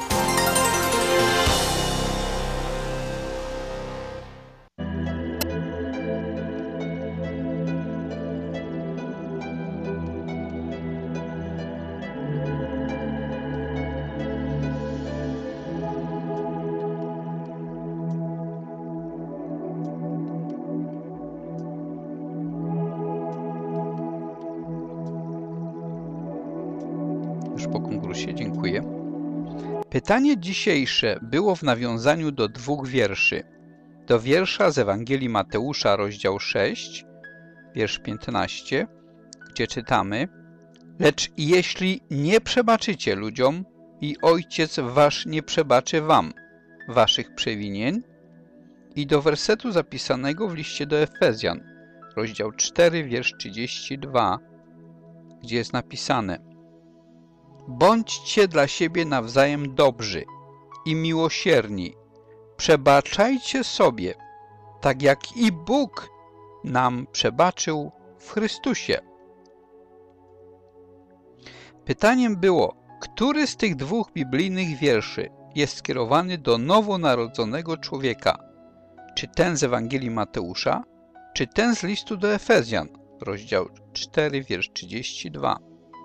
Po konkursie, dziękuję. Pytanie dzisiejsze było w nawiązaniu do dwóch wierszy. Do wiersza z Ewangelii Mateusza, rozdział 6, wiersz 15, gdzie czytamy: Lecz jeśli nie przebaczycie ludziom, i Ojciec wasz nie przebaczy wam waszych przewinień. I do wersetu zapisanego w liście do Efezjan, rozdział 4, wiersz 32, gdzie jest napisane: Bądźcie dla siebie nawzajem dobrzy i miłosierni. Przebaczajcie sobie, tak jak i Bóg nam przebaczył w Chrystusie. Pytaniem było, który z tych dwóch biblijnych wierszy jest skierowany do nowonarodzonego człowieka? Czy ten z Ewangelii Mateusza, czy ten z listu do Efezjan, rozdział 4, wiersz 32.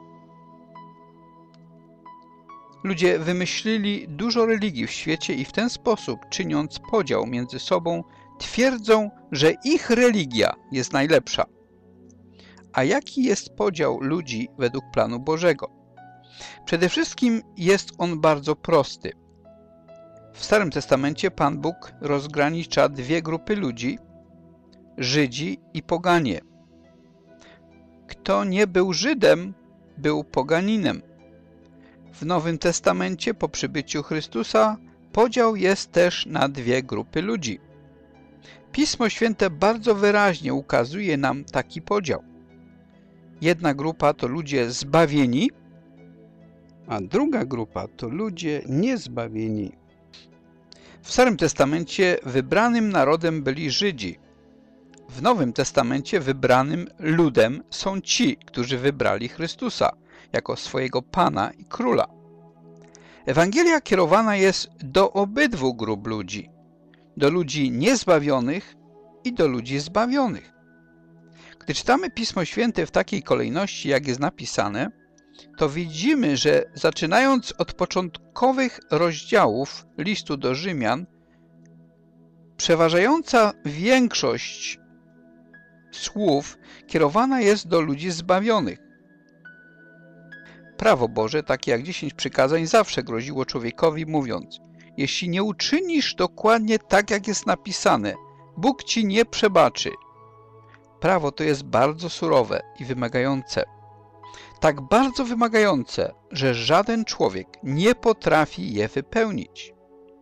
Ludzie wymyślili dużo religii w świecie i w ten sposób, czyniąc podział między sobą, twierdzą, że ich religia jest najlepsza. A jaki jest podział ludzi według planu Bożego? Przede wszystkim jest on bardzo prosty. W Starym Testamencie Pan Bóg rozgranicza dwie grupy ludzi: Żydzi i poganie. Kto nie był Żydem, był poganinem. W Nowym Testamencie po przybyciu Chrystusa podział jest też na dwie grupy ludzi. Pismo Święte bardzo wyraźnie ukazuje nam taki podział. Jedna grupa to ludzie zbawieni, a druga grupa to ludzie niezbawieni. W Starym Testamencie wybranym narodem byli Żydzi. W Nowym Testamencie wybranym ludem są ci, którzy wybrali Chrystusa jako swojego Pana i Króla. Ewangelia kierowana jest do obydwu grup ludzi, do ludzi niezbawionych i do ludzi zbawionych. Gdy czytamy Pismo Święte w takiej kolejności, jak jest napisane, to widzimy, że zaczynając od początkowych rozdziałów listu do Rzymian, przeważająca większość słów kierowana jest do ludzi zbawionych. Prawo Boże, takie jak 10 przykazań, zawsze groziło człowiekowi, mówiąc: jeśli nie uczynisz dokładnie tak, jak jest napisane, Bóg ci nie przebaczy. Prawo to jest bardzo surowe i wymagające. Tak bardzo wymagające, że żaden człowiek nie potrafi je wypełnić.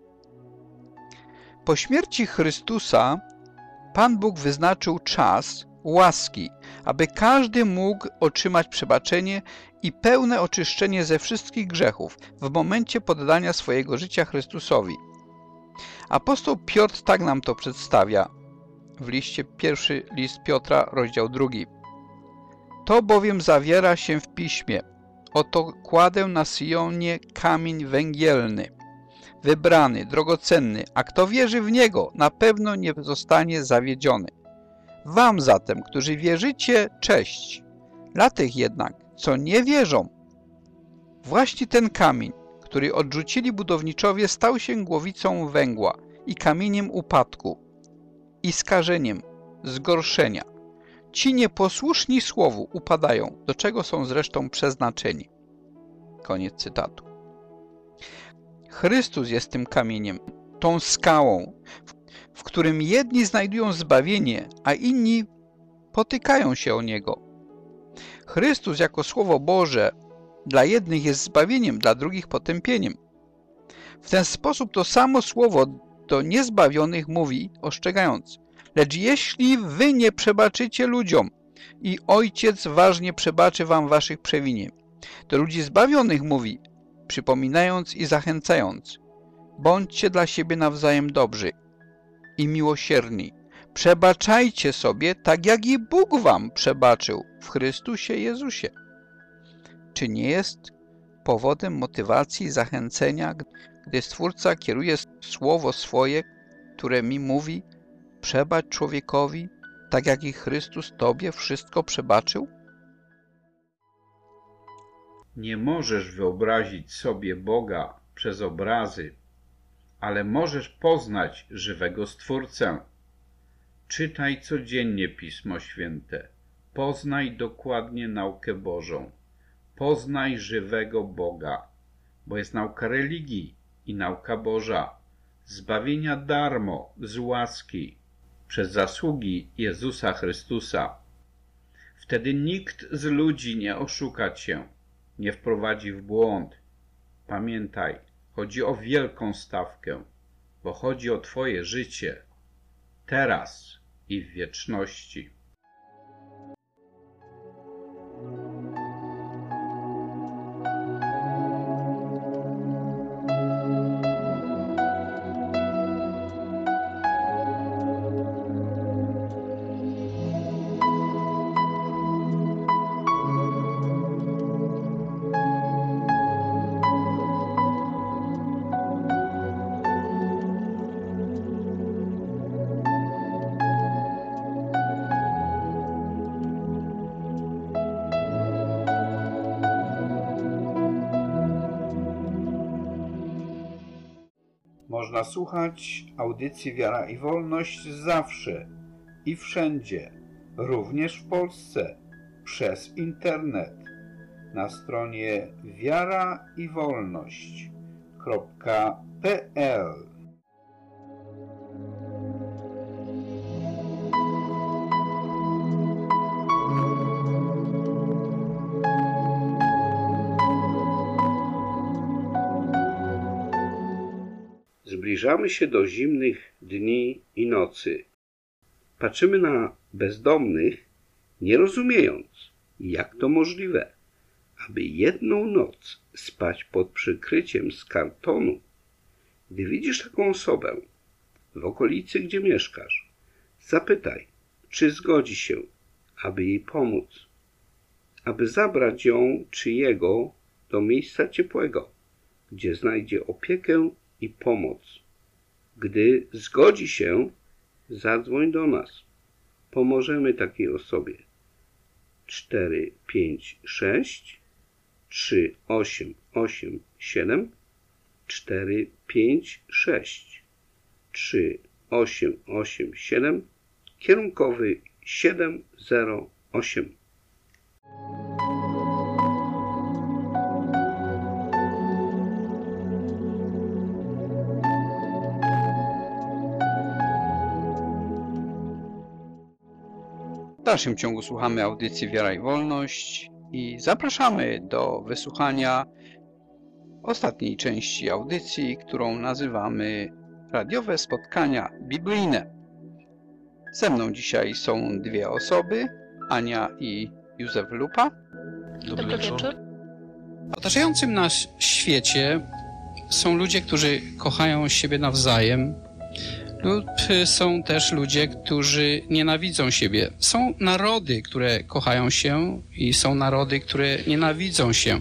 Po śmierci Chrystusa Pan Bóg wyznaczył czas łaski, aby każdy mógł otrzymać przebaczenie i pełne oczyszczenie ze wszystkich grzechów w momencie poddania swojego życia Chrystusowi. Apostoł Piotr tak nam to przedstawia w liście 1 list Piotra, rozdział 2. To bowiem zawiera się w Piśmie. Oto kładę na Sionie kamień węgielny, wybrany, drogocenny, a kto wierzy w Niego, na pewno nie zostanie zawiedziony. Wam zatem, którzy wierzycie, cześć. Dla tych jednak, co nie wierzą, właśnie ten kamień, który odrzucili budowniczowie, stał się głowicą węgła i kamieniem upadku i skażeniem, zgorszenia. Ci nieposłuszni słowu upadają, do czego są zresztą przeznaczeni. Koniec cytatu. Chrystus jest tym kamieniem, tą skałą, w którym jedni znajdują zbawienie, a inni potykają się o Niego. Chrystus jako Słowo Boże dla jednych jest zbawieniem, dla drugich potępieniem. W ten sposób to samo Słowo do niezbawionych mówi, ostrzegając: lecz jeśli wy nie przebaczycie ludziom i Ojciec ważnie przebaczy wam waszych przewinień, do ludzi zbawionych mówi, przypominając i zachęcając: bądźcie dla siebie nawzajem dobrzy i miłosierni. Przebaczajcie sobie, tak jak i Bóg wam przebaczył w Chrystusie Jezusie. Czy nie jest powodem motywacji, zachęcenia, gdy Stwórca kieruje słowo swoje, które mi mówi: przebacz człowiekowi, tak jak i Chrystus tobie wszystko przebaczył? Nie możesz wyobrazić sobie Boga przez obrazy, ale możesz poznać żywego Stwórcę. Czytaj codziennie Pismo Święte. Poznaj dokładnie naukę Bożą. Poznaj żywego Boga, bo jest nauka religii i nauka Boża, zbawienia darmo, z łaski, przez zasługi Jezusa Chrystusa. Wtedy nikt z ludzi nie oszuka cię, nie wprowadzi w błąd. Pamiętaj, chodzi o wielką stawkę, bo chodzi o twoje życie, teraz i w wieczności. Można słuchać audycji Wiara i Wolność zawsze i wszędzie, również w Polsce, przez internet, na stronie wiaraiwolność.pl. Zbliżamy się do zimnych dni i nocy. Patrzymy na bezdomnych, nie rozumiejąc, jak to możliwe, aby jedną noc spać pod przykryciem z kartonu. Gdy widzisz taką osobę w okolicy, gdzie mieszkasz, zapytaj, czy zgodzi się, aby jej pomóc, aby zabrać ją czy jego do miejsca ciepłego, gdzie znajdzie opiekę i pomoc. Gdy zgodzi się, zadzwoń do nas. Pomożemy takiej osobie. 456 3887 456 3887 kierunkowy 708. dalszym ciągu słuchamy audycji Wiara i Wolność i zapraszamy do wysłuchania ostatniej części audycji, którą nazywamy Radiowe Spotkania Biblijne. Ze mną dzisiaj są dwie osoby, Ania i Józef Lupa. Dobry wieczór. W otaczającym nas świecie są ludzie, którzy kochają siebie nawzajem, lub są też ludzie, którzy nienawidzą siebie. Są narody, które kochają się i są narody, które nienawidzą się.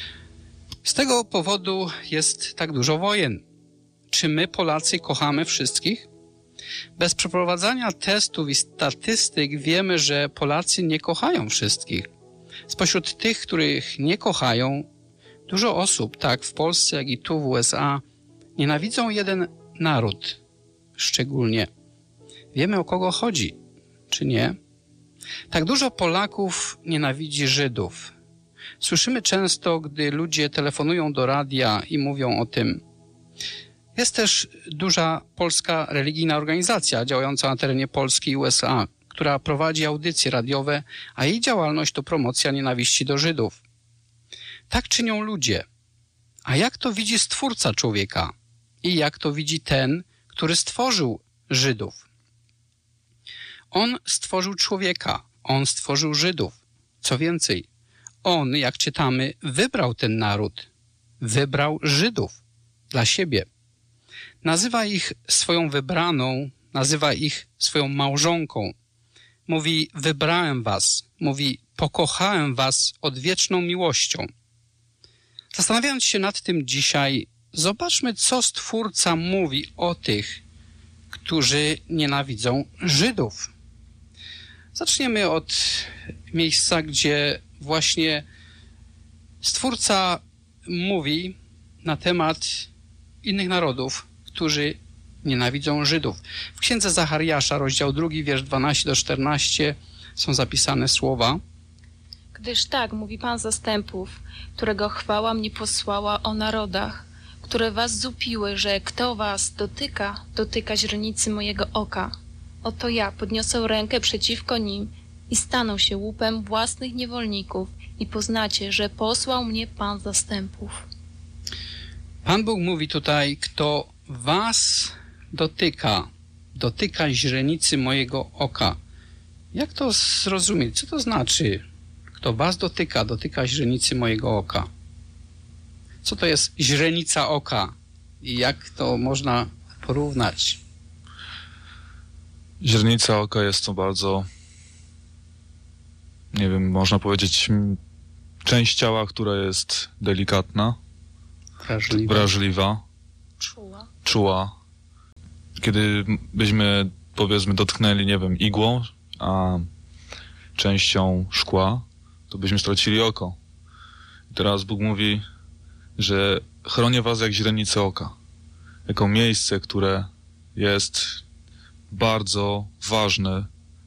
Z tego powodu jest tak dużo wojen. Czy my, Polacy, kochamy wszystkich? Bez przeprowadzania testów i statystyk wiemy, że Polacy nie kochają wszystkich. Spośród tych, których nie kochają, dużo osób, tak w Polsce, jak i tu w USA, nienawidzą jeden naród szczególnie. Wiemy, o kogo chodzi, czy nie? Tak dużo Polaków nienawidzi Żydów. Słyszymy często, gdy ludzie telefonują do radia i mówią o tym. Jest też duża polska religijna organizacja działająca na terenie Polski i USA, która prowadzi audycje radiowe, a jej działalność to promocja nienawiści do Żydów. Tak czynią ludzie. A jak to widzi Stwórca człowieka? I jak to widzi ten, który stworzył Żydów? On stworzył człowieka. On stworzył Żydów. Co więcej, on, jak czytamy, wybrał ten naród. Wybrał Żydów dla siebie. Nazywa ich swoją wybraną, nazywa ich swoją małżonką. Mówi, wybrałem was. Mówi, pokochałem was odwieczną miłością. Zastanawiając się nad tym dzisiaj, zobaczmy, co Stwórca mówi o tych, którzy nienawidzą Żydów. Zaczniemy od miejsca, gdzie właśnie Stwórca mówi na temat innych narodów, którzy nienawidzą Żydów. W Księdze Zachariasza, rozdział 2, wiersz 12-14 są zapisane słowa. Gdyż tak mówi Pan zastępów, którego chwała mnie posłała o narodach, które was zupiły, że kto was dotyka, dotyka źrenicy mojego oka. Oto ja podniosę rękę przeciwko nim i staną się łupem własnych niewolników i poznacie, że posłał mnie Pan zastępów. Pan Bóg mówi tutaj, kto was dotyka, dotyka źrenicy mojego oka. Jak to zrozumieć? Co to znaczy? Kto was dotyka, dotyka źrenicy mojego oka. Co to jest źrenica oka i jak to można porównać? Źrenica oka jest to bardzo, nie wiem, można powiedzieć, część ciała, która jest delikatna, wrażliwa, czuła. Kiedy byśmy, powiedzmy, dotknęli, nie wiem, igłą, a częścią szkła, to byśmy stracili oko. I teraz Bóg mówi, że chronię was jak źrenicę oka. Jako miejsce, które jest bardzo ważne.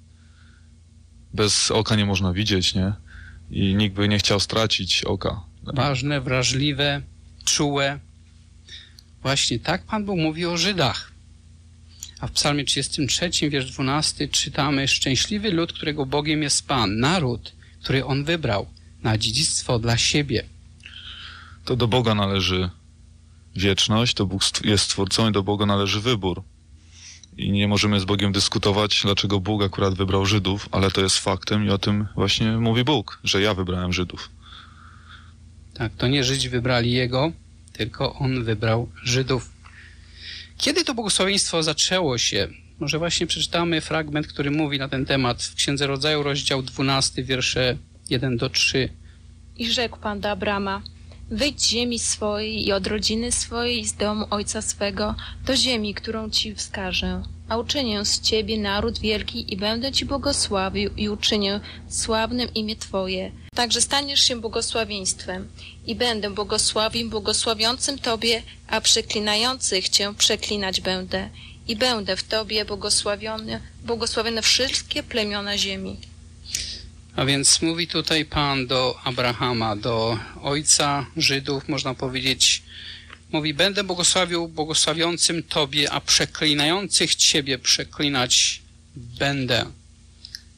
Bez oka nie można widzieć, nie? I nikt by nie chciał stracić oka. Ważne, wrażliwe, czułe. Właśnie tak Pan Bóg mówi o Żydach. A w Psalmie 33, wiersz 12 czytamy: szczęśliwy lud, którego Bogiem jest Pan, naród, który On wybrał na dziedzictwo dla siebie. To do Boga należy wieczność, to Bóg jest Stwórcą i do Boga należy wybór. I nie możemy z Bogiem dyskutować, dlaczego Bóg akurat wybrał Żydów, ale to jest faktem i o tym właśnie mówi Bóg, że ja wybrałem Żydów. Tak, to nie Żydzi wybrali Jego, tylko On wybrał Żydów. Kiedy to błogosławieństwo zaczęło się? Może właśnie przeczytamy fragment, który mówi na ten temat w Księdze Rodzaju, rozdział 12, wiersze 1-3. I rzekł Pan do Abrama: wyjdź z ziemi swojej i od rodziny swojej i z domu ojca swego do ziemi, którą ci wskażę. A uczynię z ciebie naród wielki i będę ci błogosławił i uczynię sławnym imię twoje. Także staniesz się błogosławieństwem i będę błogosławił błogosławiącym tobie, a przeklinających cię przeklinać będę. I będę w tobie błogosławione wszystkie plemiona ziemi. A więc mówi tutaj Pan do Abrahama, do ojca Żydów, można powiedzieć, mówi: będę błogosławił błogosławiącym tobie, a przeklinających ciebie przeklinać będę.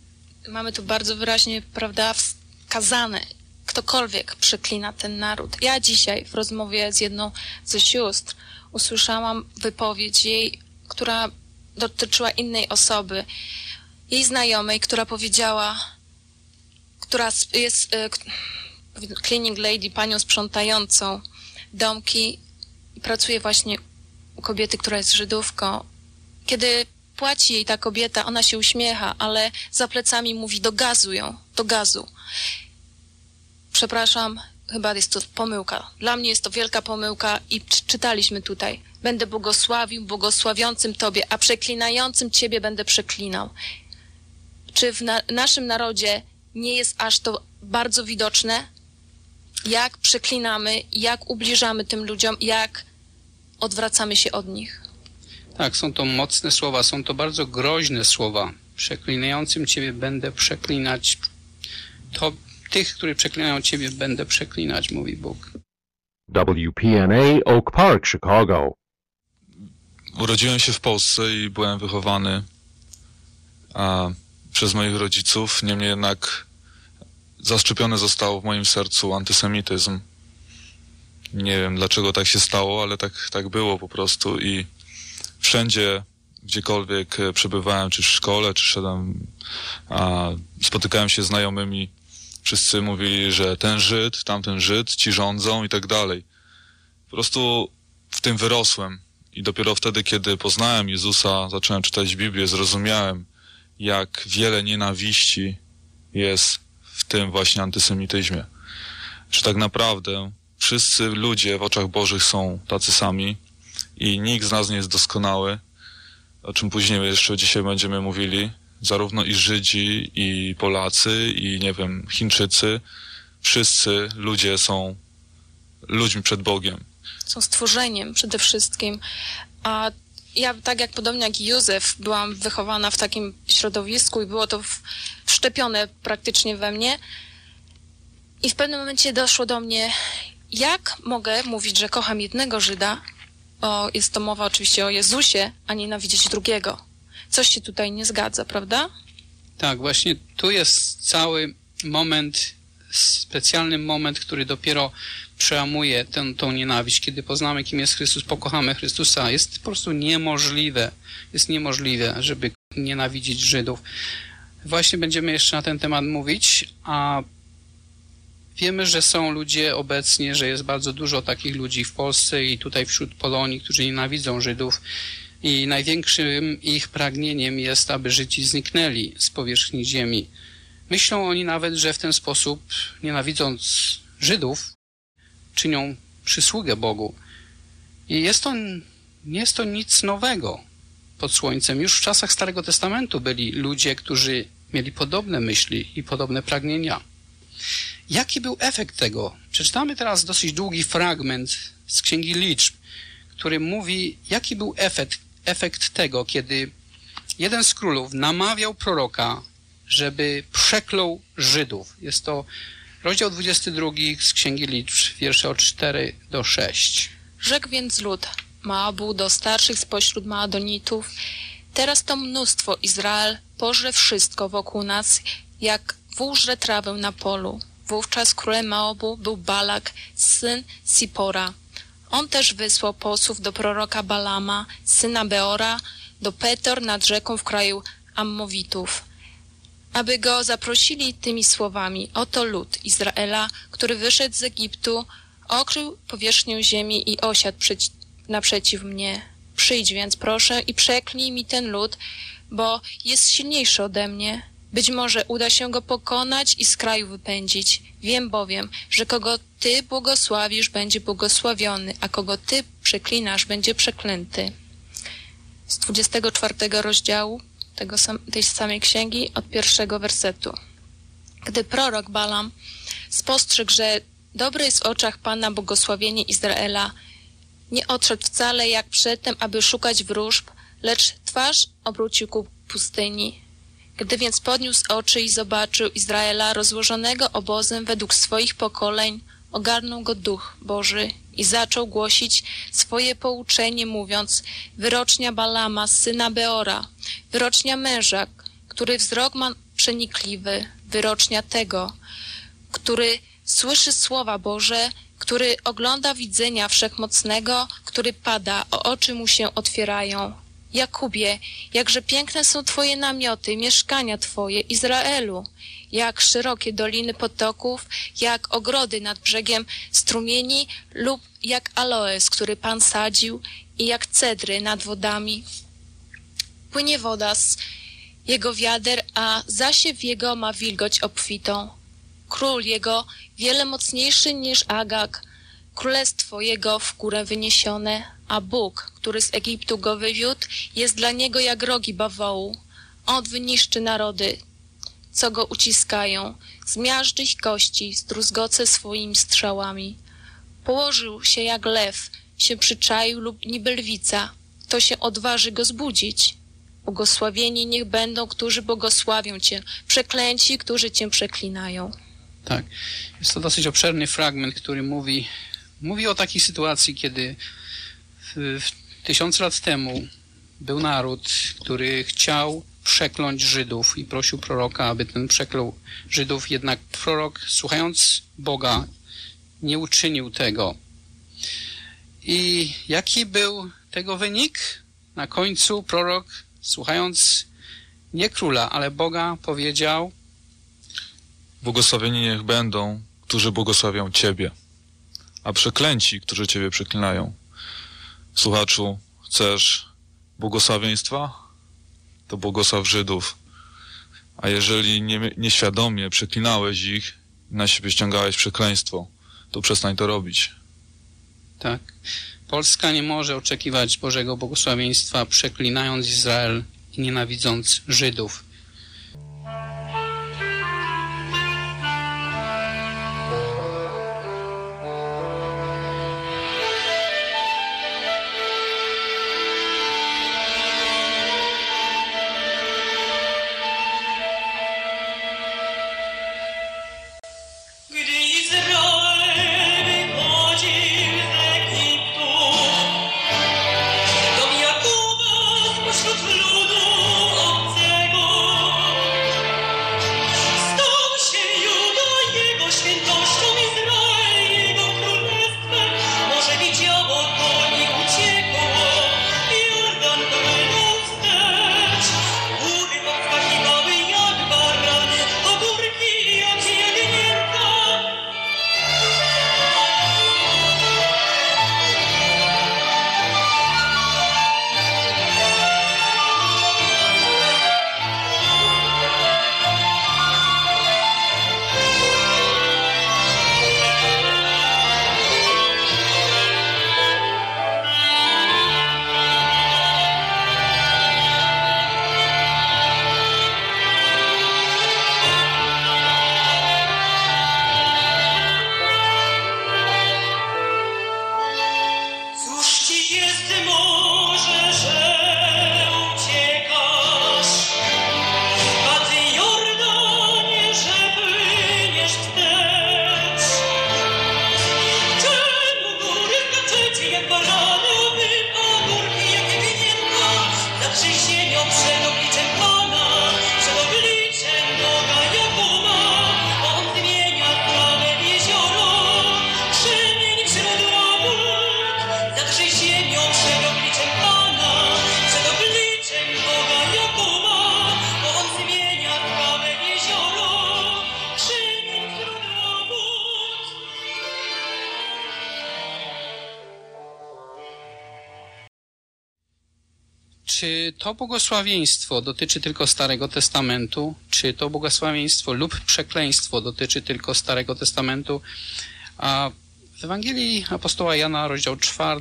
mamy tu bardzo wyraźnie, prawda, wskazane, ktokolwiek przeklina ten naród. Ja dzisiaj w rozmowie z jedną ze sióstr usłyszałam wypowiedź jej, która dotyczyła innej osoby, jej znajomej, która powiedziała, która jest cleaning lady, panią sprzątającą domki i pracuje właśnie u kobiety, która jest Żydówką. Kiedy płaci jej ta kobieta, ona się uśmiecha, ale za plecami mówi: do gazu ją, do gazu. Przepraszam, chyba jest to pomyłka. Dla mnie jest to wielka pomyłka i czytaliśmy tutaj: będę błogosławił błogosławiącym Tobie, a przeklinającym Ciebie będę przeklinał. Czy w naszym narodzie nie jest aż to bardzo widoczne, jak przeklinamy, jak ubliżamy tym ludziom, jak odwracamy się od nich? Tak, są to mocne słowa, są to bardzo groźne słowa. Przeklinającym Ciebie będę przeklinać. To tych, którzy przeklinają Ciebie, będę przeklinać, mówi Bóg. WPNA Oak Park, Chicago. Urodziłem się w Polsce i byłem wychowany przez moich rodziców. Niemniej jednak zaszczepiony został w moim sercu antysemityzm. Nie wiem, dlaczego tak się stało, ale tak było po prostu i wszędzie, gdziekolwiek przebywałem, czy w szkole, czy szedłem, spotykałem się z znajomymi, wszyscy mówili, że ten Żyd, tamten Żyd, ci rządzą i tak dalej. Po prostu w tym wyrosłem i dopiero wtedy, kiedy poznałem Jezusa, zacząłem czytać Biblię, zrozumiałem, jak wiele nienawiści jest w tym właśnie antysemityzmie. Że tak naprawdę wszyscy ludzie w oczach Bożych są tacy sami i nikt z nas nie jest doskonały, o czym później jeszcze dzisiaj będziemy mówili. Zarówno i Żydzi, i Polacy, i nie wiem, Chińczycy, wszyscy ludzie są ludźmi przed Bogiem. Są stworzeniem przede wszystkim. A ja, tak jak podobnie jak Józef, byłam wychowana w takim środowisku i było to wszczepione praktycznie we mnie. I w pewnym momencie doszło do mnie, jak mogę mówić, że kocham jednego Żyda, bo jest to mowa oczywiście o Jezusie, a nienawidzieć drugiego. Coś się tutaj nie zgadza, prawda? Tak, właśnie tu jest cały moment, specjalny moment, który dopiero przełamuje tą nienawiść. Kiedy poznamy, kim jest Chrystus, pokochamy Chrystusa, jest po prostu niemożliwe, żeby nienawidzić Żydów. Właśnie będziemy jeszcze na ten temat mówić, a wiemy, że są ludzie obecnie, że jest bardzo dużo takich ludzi w Polsce i tutaj wśród Polonii, którzy nienawidzą Żydów. I największym ich pragnieniem jest, aby Żydzi zniknęli z powierzchni ziemi. Myślą oni nawet, że w ten sposób, nienawidząc Żydów, czynią przysługę Bogu. I nie jest to nic nowego pod słońcem. Już w czasach Starego Testamentu byli ludzie, którzy mieli podobne myśli i podobne pragnienia. Jaki był efekt tego? Przeczytamy teraz dosyć długi fragment z Księgi Liczb, który mówi, jaki był efekt tego, kiedy jeden z królów namawiał proroka, żeby przeklął Żydów. Jest to rozdział 22 z Księgi Liczb, wiersze od 4 do 6. Rzekł więc lud Moabu do starszych spośród Maadonitów: teraz to mnóstwo Izrael pożre wszystko wokół nas, jak wół żre trawę na polu. Wówczas królem Moabu był Balak, syn Sipora. On też wysłał posłów do proroka Balama, syna Beora, do Petor nad rzeką w kraju Ammowitów, aby go zaprosili tymi słowami: oto lud Izraela, który wyszedł z Egiptu, okrył powierzchnię ziemi i osiadł naprzeciw mnie. Przyjdź więc, proszę, i przeklnij mi ten lud, bo jest silniejszy ode mnie. Być może uda się go pokonać i z kraju wypędzić. Wiem bowiem, że kogo Ty błogosławisz, będzie błogosławiony, a kogo Ty przeklinasz, będzie przeklęty. Z 24 rozdziału tej samej księgi, od 1 wersetu. Gdy prorok Balam spostrzegł, że dobre jest w oczach Pana błogosławienie Izraela, nie odszedł wcale jak przedtem, aby szukać wróżb, lecz twarz obrócił ku pustyni. Gdy więc podniósł oczy i zobaczył Izraela rozłożonego obozem według swoich pokoleń, ogarnął go Duch Boży i zaczął głosić swoje pouczenie, mówiąc: wyrocznia Balama, syna Beora, wyrocznia męża, który wzrok ma przenikliwy, wyrocznia tego, który słyszy słowa Boże, który ogląda widzenia Wszechmocnego, który pada, a oczy mu się otwierają. Jakubie, jakże piękne są Twoje namioty, mieszkania Twoje, Izraelu, jak szerokie doliny potoków, jak ogrody nad brzegiem strumieni lub jak aloes, który Pan sadził i jak cedry nad wodami. Płynie woda z jego wiader, a zasiew jego ma wilgoć obfitą. Król jego wiele mocniejszy niż Agag, królestwo jego w górę wyniesione, a Bóg, który z Egiptu go wywiódł, jest dla niego jak rogi bawołu. On wyniszczy narody, co go uciskają, zmiażdży ich kości, zdruzgoce swoimi strzałami. Położył się jak lew, się przyczaił lub niby lwica, kto się odważy go zbudzić. Błogosławieni niech będą, którzy błogosławią Cię, przeklęci, którzy Cię przeklinają. Tak, jest to dosyć obszerny fragment, który mówi o takiej sytuacji, kiedy 1000 lat temu był naród, który chciał przekląć Żydów i prosił proroka, aby ten przeklął Żydów, jednak prorok, słuchając Boga, nie uczynił tego. I jaki był tego wynik? Na końcu prorok, słuchając nie króla, ale Boga, powiedział: błogosławieni niech będą, którzy błogosławią Ciebie, a przeklęci, którzy Ciebie przeklinają. Słuchaczu, chcesz błogosławieństwa? To błogosław Żydów. A jeżeli nieświadomie przeklinałeś ich i na siebie ściągałeś przekleństwo, to przestań to robić. Tak. Polska nie może oczekiwać Bożego błogosławieństwa, przeklinając Izrael i nienawidząc Żydów. Czy to błogosławieństwo dotyczy tylko Starego Testamentu? Czy to błogosławieństwo lub przekleństwo dotyczy tylko Starego Testamentu? A w Ewangelii apostoła Jana, rozdział 4,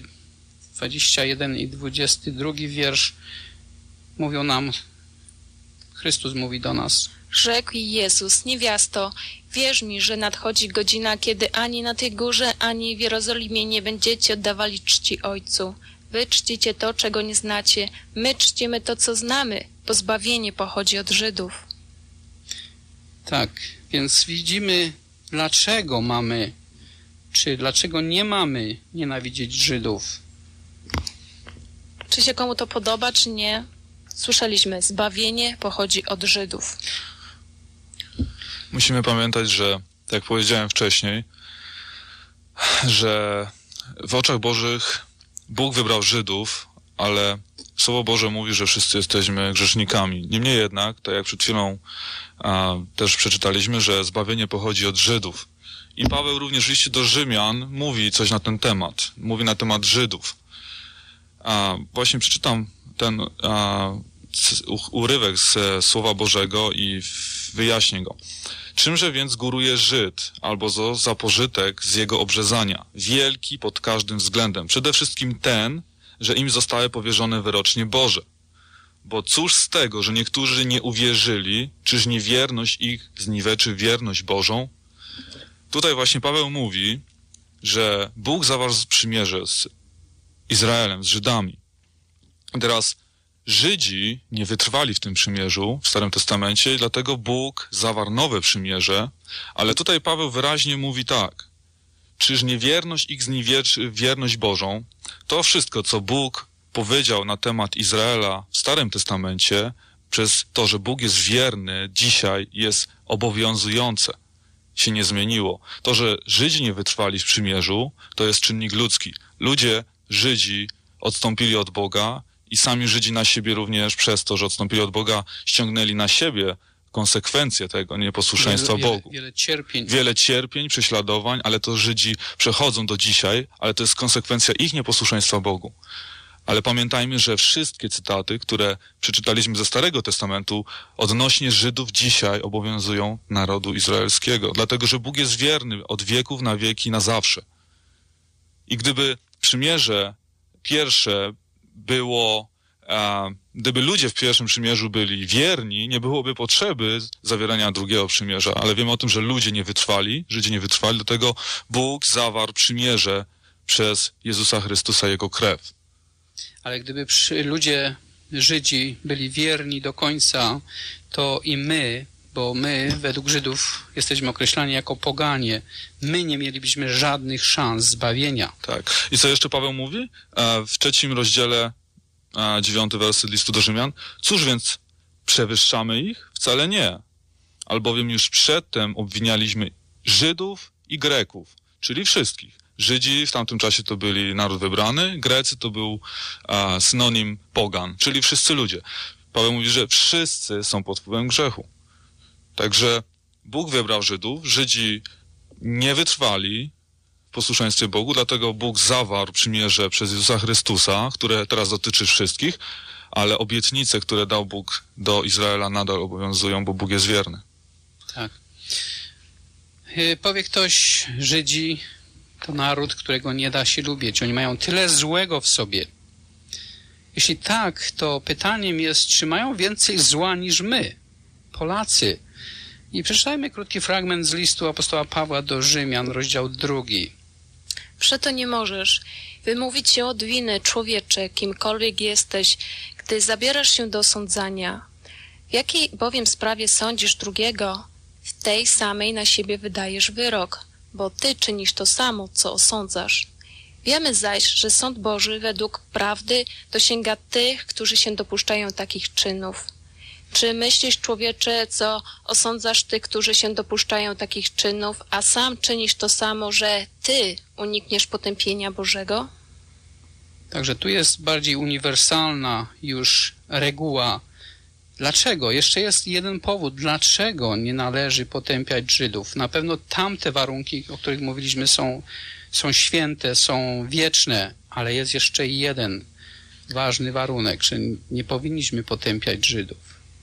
21 i 22 wiersz mówią nam, Chrystus mówi do nas: Rzekł Jezus: niewiasto, wierz mi, że nadchodzi godzina, kiedy ani na tej górze, ani w Jerozolimie nie będziecie oddawali czci Ojcu. Wy czcicie to, czego nie znacie. My czcimy to, co znamy, bo zbawienie pochodzi od Żydów. Tak, więc widzimy, dlaczego mamy, czy dlaczego nie mamy nienawidzieć Żydów. Czy się komu to podoba, czy nie? Słyszeliśmy, zbawienie pochodzi od Żydów. musimy pamiętać, że, tak jak powiedziałem wcześniej, że w oczach Bożych Bóg wybrał Żydów, ale Słowo Boże mówi, że wszyscy jesteśmy grzesznikami. Niemniej jednak, tak jak przed chwilą też przeczytaliśmy, że zbawienie pochodzi od Żydów. I Paweł również w liście do Rzymian mówi coś na ten temat. Mówi na temat Żydów. Właśnie przeczytam ten urywek z Słowa Bożego i wyjaśnię go. Czymże więc góruje Żyd, albo za pożytek z jego obrzezania? Wielki pod każdym względem. Przede wszystkim ten, że im zostały powierzone wyrocznie Boże. Bo cóż z tego, że niektórzy nie uwierzyli, czyż niewierność ich zniweczy wierność Bożą? Tutaj właśnie Paweł mówi, że Bóg zawarł przymierze z Izraelem, z Żydami. I teraz Żydzi nie wytrwali w tym przymierzu w Starym Testamencie i dlatego Bóg zawarł nowe przymierze, ale tutaj Paweł wyraźnie mówi tak. Czyż niewierność ich zniwieczy wierność Bożą? To wszystko, co Bóg powiedział na temat Izraela w Starym Testamencie, przez to, że Bóg jest wierny, dzisiaj jest obowiązujące. Się nie zmieniło. To, że Żydzi nie wytrwali w przymierzu, to jest czynnik ludzki. Ludzie, Żydzi, odstąpili od Boga i sami Żydzi na siebie również przez to, że odstąpili od Boga, ściągnęli na siebie konsekwencje tego nieposłuszeństwa Bogu. Wiele cierpień, prześladowań, ale to Żydzi przechodzą do dzisiaj, ale to jest konsekwencja ich nieposłuszeństwa Bogu. Ale pamiętajmy, że wszystkie cytaty, które przeczytaliśmy ze Starego Testamentu odnośnie Żydów dzisiaj obowiązują narodu izraelskiego. Dlatego, że Bóg jest wierny od wieków na wieki, na zawsze. I gdyby przymierze pierwsze było, gdyby ludzie w pierwszym przymierzu byli wierni, nie byłoby potrzeby zawierania drugiego przymierza. Ale wiemy o tym, że ludzie nie wytrwali, Żydzi nie wytrwali, dlatego Bóg zawarł przymierze przez Jezusa Chrystusa, Jego krew. Ale gdyby ludzie, Żydzi, byli wierni do końca, to i my, bo my według Żydów jesteśmy określani jako poganie, my nie mielibyśmy żadnych szans zbawienia. Tak. I co jeszcze Paweł mówi? W 3 rozdziale, 9 werset listu do Rzymian. Cóż więc, przewyższamy ich? Wcale nie. Albowiem już przedtem obwinialiśmy Żydów i Greków, czyli wszystkich. Żydzi w tamtym czasie to byli naród wybrany, Grecy to był synonim pogan, czyli wszyscy ludzie. Paweł mówi, że wszyscy są pod wpływem grzechu. Także Bóg wybrał Żydów, Żydzi nie wytrwali w posłuszeństwie Bogu, dlatego Bóg zawarł przymierze przez Jezusa Chrystusa, które teraz dotyczy wszystkich, ale obietnice, które dał Bóg do Izraela, nadal obowiązują, bo Bóg jest wierny. Tak. Powie ktoś, Żydzi to naród, którego nie da się lubić. Oni mają tyle złego w sobie. Jeśli tak, to pytaniem jest, czy mają więcej zła niż my, Polacy? I przeczytajmy krótki fragment z listu apostoła Pawła do Rzymian, rozdział 2. Przeto nie możesz wymówić się od winy, człowiecze, kimkolwiek jesteś, gdy zabierasz się do osądzania. W jakiej bowiem sprawie sądzisz drugiego, w tej samej na siebie wydajesz wyrok, bo ty czynisz to samo, co osądzasz. Wiemy zaś, że sąd Boży według prawdy dosięga tych, którzy się dopuszczają takich czynów. Czy myślisz, człowiecze, co osądzasz tych, którzy się dopuszczają takich czynów, a sam czynisz to samo, że ty unikniesz potępienia Bożego? Także tu jest bardziej uniwersalna już reguła. Dlaczego? Jeszcze jest jeden powód, dlaczego nie należy potępiać Żydów. Na pewno tamte warunki, o których mówiliśmy, są święte, są wieczne, ale jest jeszcze jeden ważny warunek, że nie powinniśmy potępiać Żydów.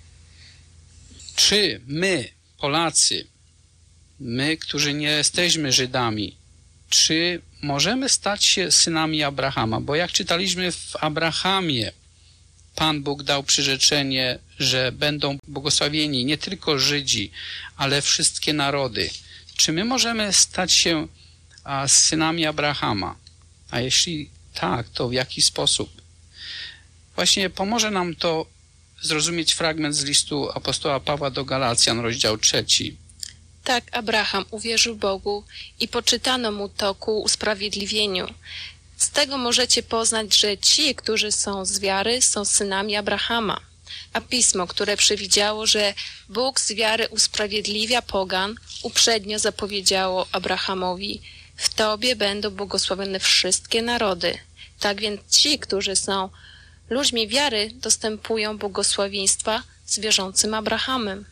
Czy my, Polacy, my, którzy nie jesteśmy Żydami, czy możemy stać się synami Abrahama? Bo jak czytaliśmy w Abrahamie, Pan Bóg dał przyrzeczenie, że będą błogosławieni nie tylko Żydzi, ale wszystkie narody. Czy my możemy stać się synami Abrahama? A jeśli tak, to w jaki sposób? Właśnie pomoże nam to zrozumieć fragment z listu apostoła Pawła do Galacjan, rozdział 3. Tak, Abraham uwierzył Bogu i poczytano mu to ku usprawiedliwieniu. Z tego możecie poznać, że ci, którzy są z wiary, są synami Abrahama. A Pismo, które przewidziało, że Bóg z wiary usprawiedliwia pogan, uprzednio zapowiedziało Abrahamowi: w Tobie będą błogosławione wszystkie narody. Tak więc ci, którzy są ludźmi wiary, dostępują błogosławieństwa z wierzącym Abrahamem.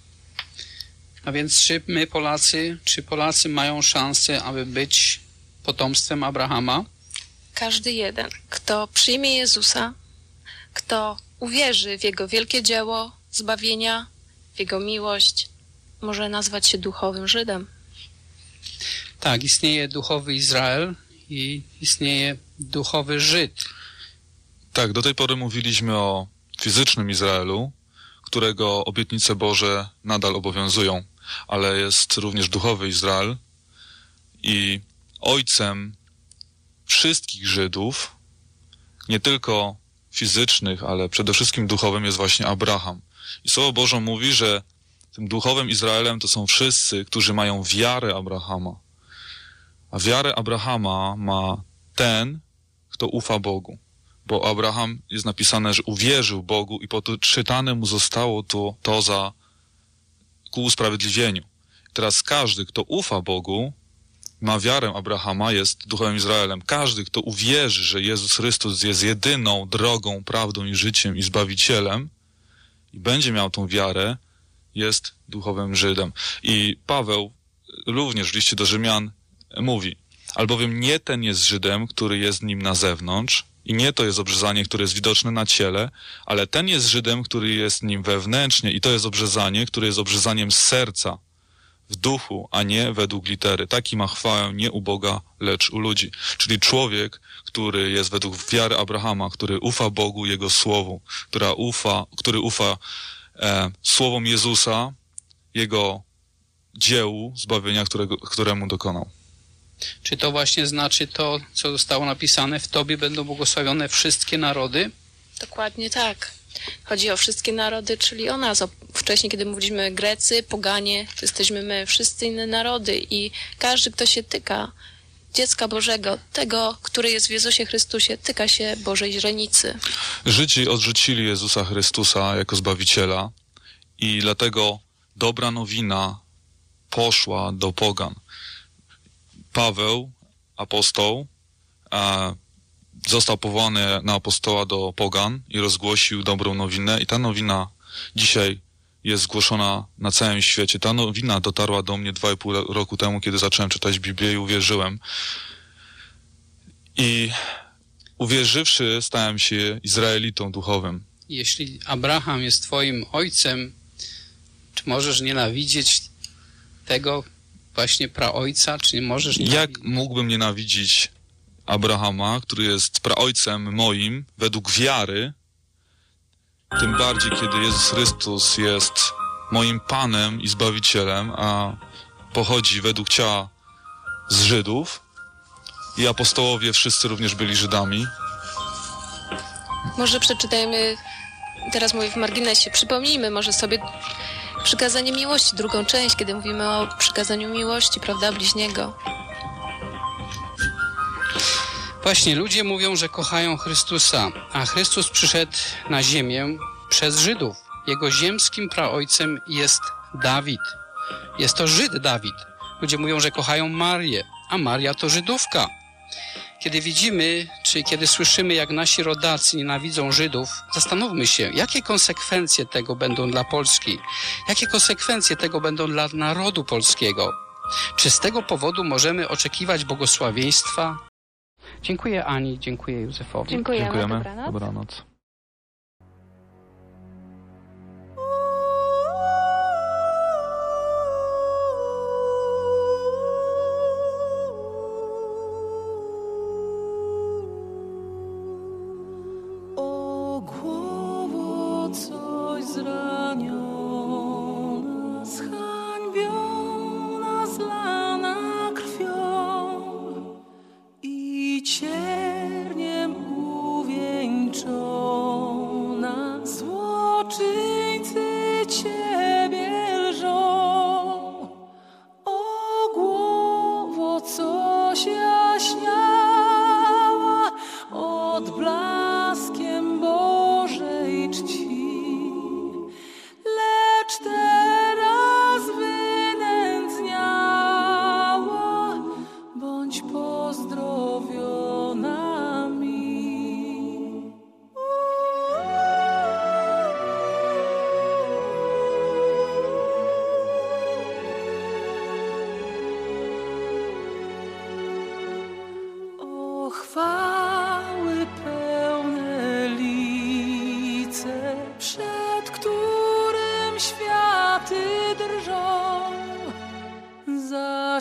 A więc czy Polacy mają szansę, aby być potomstwem Abrahama? Każdy jeden, kto przyjmie Jezusa, kto uwierzy w Jego wielkie dzieło zbawienia, w Jego miłość, może nazwać się duchowym Żydem. Tak, istnieje duchowy Izrael i istnieje duchowy Żyd. Tak, do tej pory mówiliśmy o fizycznym Izraelu, którego obietnice Boże nadal obowiązują, ale jest również duchowy Izrael i ojcem wszystkich Żydów, nie tylko fizycznych, ale przede wszystkim duchowym, jest właśnie Abraham. I Słowo Boże mówi, że tym duchowym Izraelem to są wszyscy, którzy mają wiarę Abrahama. A wiarę Abrahama ma ten, kto ufa Bogu. Bo Abraham, jest napisane, że uwierzył Bogu i poczytane mu zostało to ku usprawiedliwieniu. Teraz każdy, kto ufa Bogu, ma wiarę Abrahama, jest duchowym Izraelem. Każdy, kto uwierzy, że Jezus Chrystus jest jedyną drogą, prawdą i życiem i Zbawicielem i będzie miał tą wiarę, jest duchowym Żydem. I Paweł również w liście do Rzymian mówi: albowiem nie ten jest Żydem, który jest nim na zewnątrz, i nie to jest obrzezanie, które jest widoczne na ciele, ale ten jest Żydem, który jest nim wewnętrznie, i to jest obrzezanie, które jest obrzezaniem z serca, w duchu, a nie według litery. Taki ma chwałę nie u Boga, lecz u ludzi. Czyli człowiek, który jest według wiary Abrahama, który ufa Bogu, Jego Słowu, który ufa słowom Jezusa, Jego dziełu zbawienia, któremu dokonał. Czy to właśnie znaczy to, co zostało napisane: w Tobie będą błogosławione wszystkie narody? Dokładnie tak. Chodzi o wszystkie narody, czyli o nas. Wcześniej, kiedy mówiliśmy Grecy, poganie, to jesteśmy my, wszyscy inne narody i każdy, kto się tyka dziecka Bożego, tego, który jest w Jezusie Chrystusie, tyka się Bożej źrenicy. Żydzi odrzucili Jezusa Chrystusa jako Zbawiciela i dlatego dobra nowina poszła do pogan. Paweł, apostoł, został powołany na apostoła do pogan i rozgłosił dobrą nowinę, i ta nowina dzisiaj jest zgłoszona na całym świecie. Ta nowina dotarła do mnie 2,5 roku temu, kiedy zacząłem czytać Biblię i uwierzyłem. I uwierzywszy, stałem się Izraelitą duchowym. Jeśli Abraham jest twoim ojcem, czy możesz nienawidzieć tego właśnie praojca, czy nie możesz nienawidzieć? Jak mógłbym nienawidzić Abrahama, który jest praojcem moim według wiary, tym bardziej, kiedy Jezus Chrystus jest moim Panem i Zbawicielem, a pochodzi według ciała z Żydów i apostołowie wszyscy również byli Żydami. Może przeczytajmy, teraz mówię w marginesie, przypomnijmy może sobie przykazanie miłości, drugą część, kiedy mówimy o przykazaniu miłości, prawda, bliźniego. Właśnie, ludzie mówią, że kochają Chrystusa, a Chrystus przyszedł na ziemię przez Żydów. Jego ziemskim praojcem jest Dawid. Jest to Żyd Dawid. Ludzie mówią, że kochają Marię, a Maria to Żydówka. Kiedy widzimy, czy kiedy słyszymy, jak nasi rodacy nienawidzą Żydów, zastanówmy się, jakie konsekwencje tego będą dla Polski, jakie konsekwencje tego będą dla narodu polskiego. Czy z tego powodu możemy oczekiwać błogosławieństwa? Dziękuję Ani, dziękuję Józefowi. Dziękujemy. Dobranoc. O głowo coś zraniona, zhańbiona, zlana krwią i cierniem uwieńczona.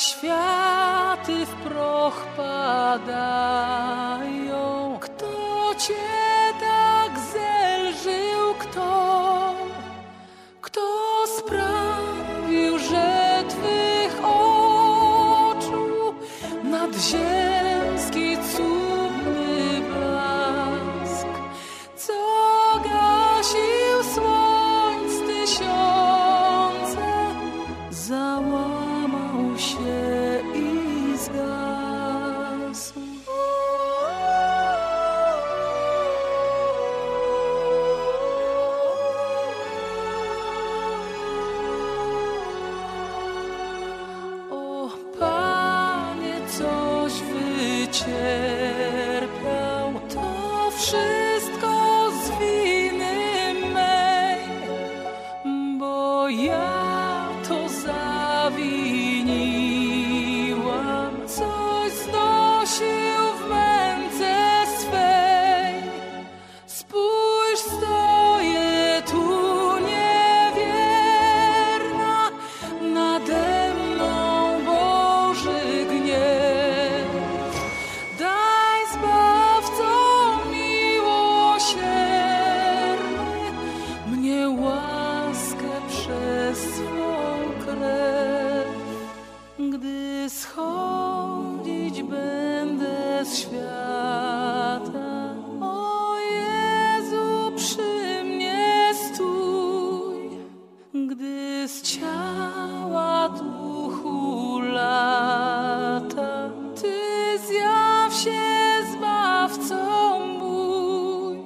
światy w proch padają. Kto Cię tak zelżył, kto sprawił, że Twych oczu nadziemski cudny blask, co gasił słońc tysiące, załamał się i zgasł. O Panie, coś wycierpiał, to wszystko z winy mej, bo ja to zawiniłam, coś znosił w męce swej. Spójrz, stoję tu niewierna, nade mną Boży gniew. Daj, Zbawco miłosierny, mnie łaskę przez swą krew. Gdy schodzić będę z świata, o Jezu, przy mnie stój. Gdy z ciała duchu lata, Ty zjaw się, Zbawco mój.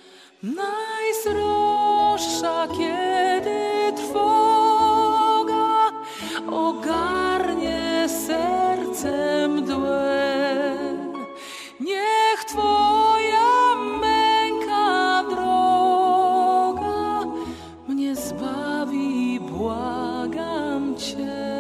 Najsroższa, kiedy trwoga ogarnie serce mdłe, niech Twoja męka droga mnie zbawi, błagam Cię.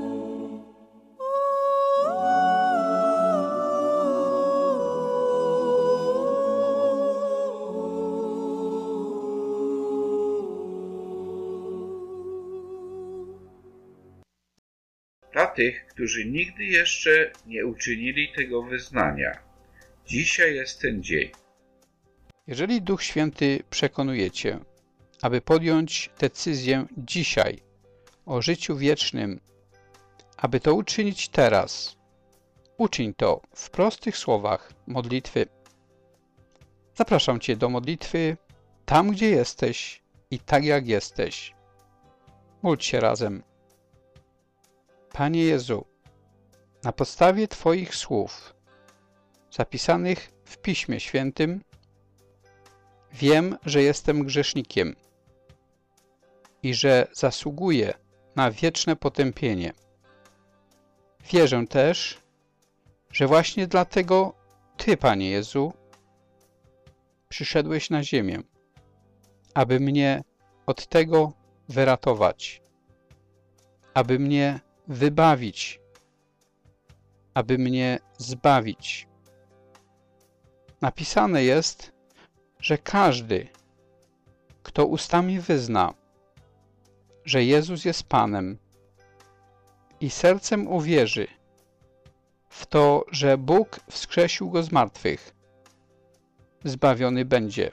Dla tych, którzy nigdy jeszcze nie uczynili tego wyznania, dzisiaj jest ten dzień. Jeżeli Duch Święty przekonuje Cię, aby podjąć decyzję dzisiaj o życiu wiecznym, aby to uczynić teraz, uczyń to w prostych słowach modlitwy. Zapraszam Cię do modlitwy tam, gdzie jesteś i tak jak jesteś. Módl się razem. Panie Jezu, na podstawie Twoich słów zapisanych w Piśmie Świętym wiem, że jestem grzesznikiem i że zasługuję na wieczne potępienie. Wierzę też, że właśnie dlatego Ty, Panie Jezu, przyszedłeś na ziemię, aby mnie od tego wyratować, aby mnie wybawić, aby mnie zbawić. Napisane jest, że każdy, kto ustami wyzna, że Jezus jest Panem i sercem uwierzy w to, że Bóg wskrzesił Go z martwych, zbawiony będzie,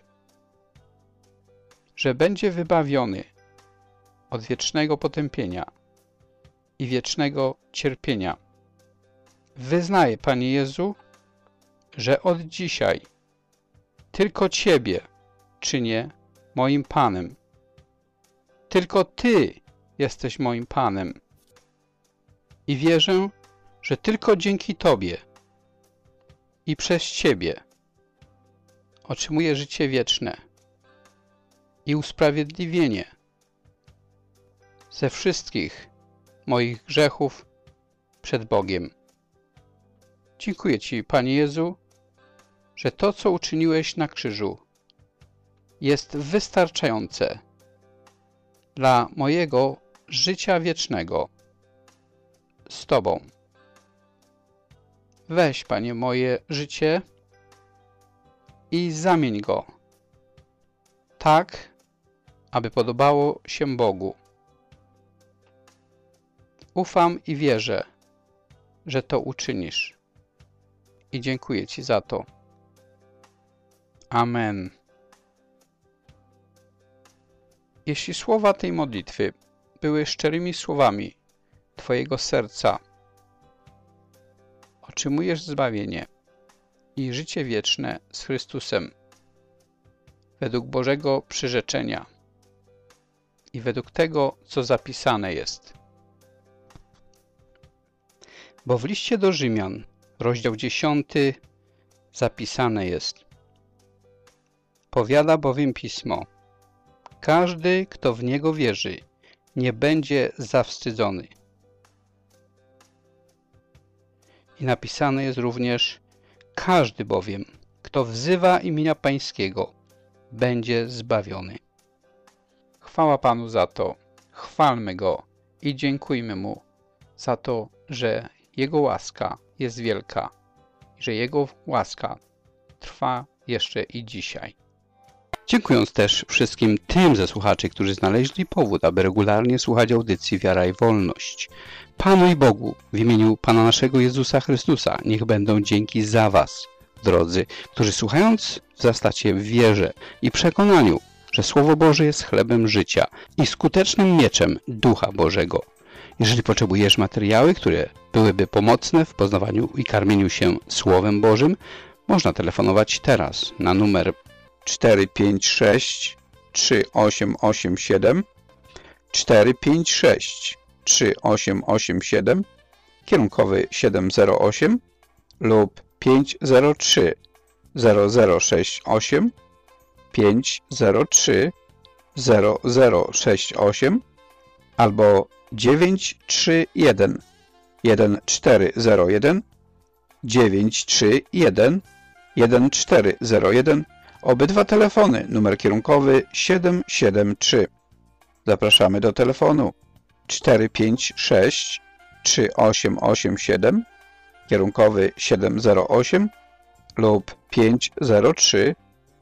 że będzie wybawiony od wiecznego potępienia i wiecznego cierpienia. Wyznaję, Panie Jezu, że od dzisiaj tylko Ciebie czynię moim Panem. Tylko Ty jesteś moim Panem. I wierzę, że tylko dzięki Tobie i przez Ciebie otrzymuję życie wieczne i usprawiedliwienie ze wszystkich moich grzechów przed Bogiem. Dziękuję Ci, Panie Jezu, że to, co uczyniłeś na krzyżu, jest wystarczające dla mojego życia wiecznego z Tobą. Weź, Panie, moje życie i zamień go tak, aby podobało się Bogu. Ufam i wierzę, że to uczynisz. I dziękuję Ci za to. Amen. Jeśli słowa tej modlitwy były szczerymi słowami Twojego serca, otrzymujesz zbawienie i życie wieczne z Chrystusem według Bożego przyrzeczenia i według tego, co zapisane jest. Bo w liście do Rzymian, rozdział 10, zapisane jest: powiada bowiem Pismo: każdy, kto w Niego wierzy, nie będzie zawstydzony. I napisane jest również: każdy bowiem, kto wzywa imienia Pańskiego, będzie zbawiony. Chwała Panu za to, chwalmy Go i dziękujmy Mu za to, że Jego łaska jest wielka i że Jego łaska trwa jeszcze i dzisiaj. Dziękując też wszystkim tym ze słuchaczy, którzy znaleźli powód, aby regularnie słuchać audycji Wiara i Wolność. Panu i Bogu, w imieniu Pana naszego Jezusa Chrystusa, niech będą dzięki za Was, drodzy, którzy słuchając wzrastacie w wierze i przekonaniu, że Słowo Boże jest chlebem życia i skutecznym mieczem Ducha Bożego. Jeżeli potrzebujesz materiały, które byłyby pomocne w poznawaniu i karmieniu się Słowem Bożym, można telefonować teraz na numer 456 3887 456 3887 kierunkowy 708 lub 503 0068 503 0068 albo 931 1401 931 1401. Obydwa telefony, numer kierunkowy 773. Zapraszamy do telefonu 456 3887 kierunkowy 708 lub 503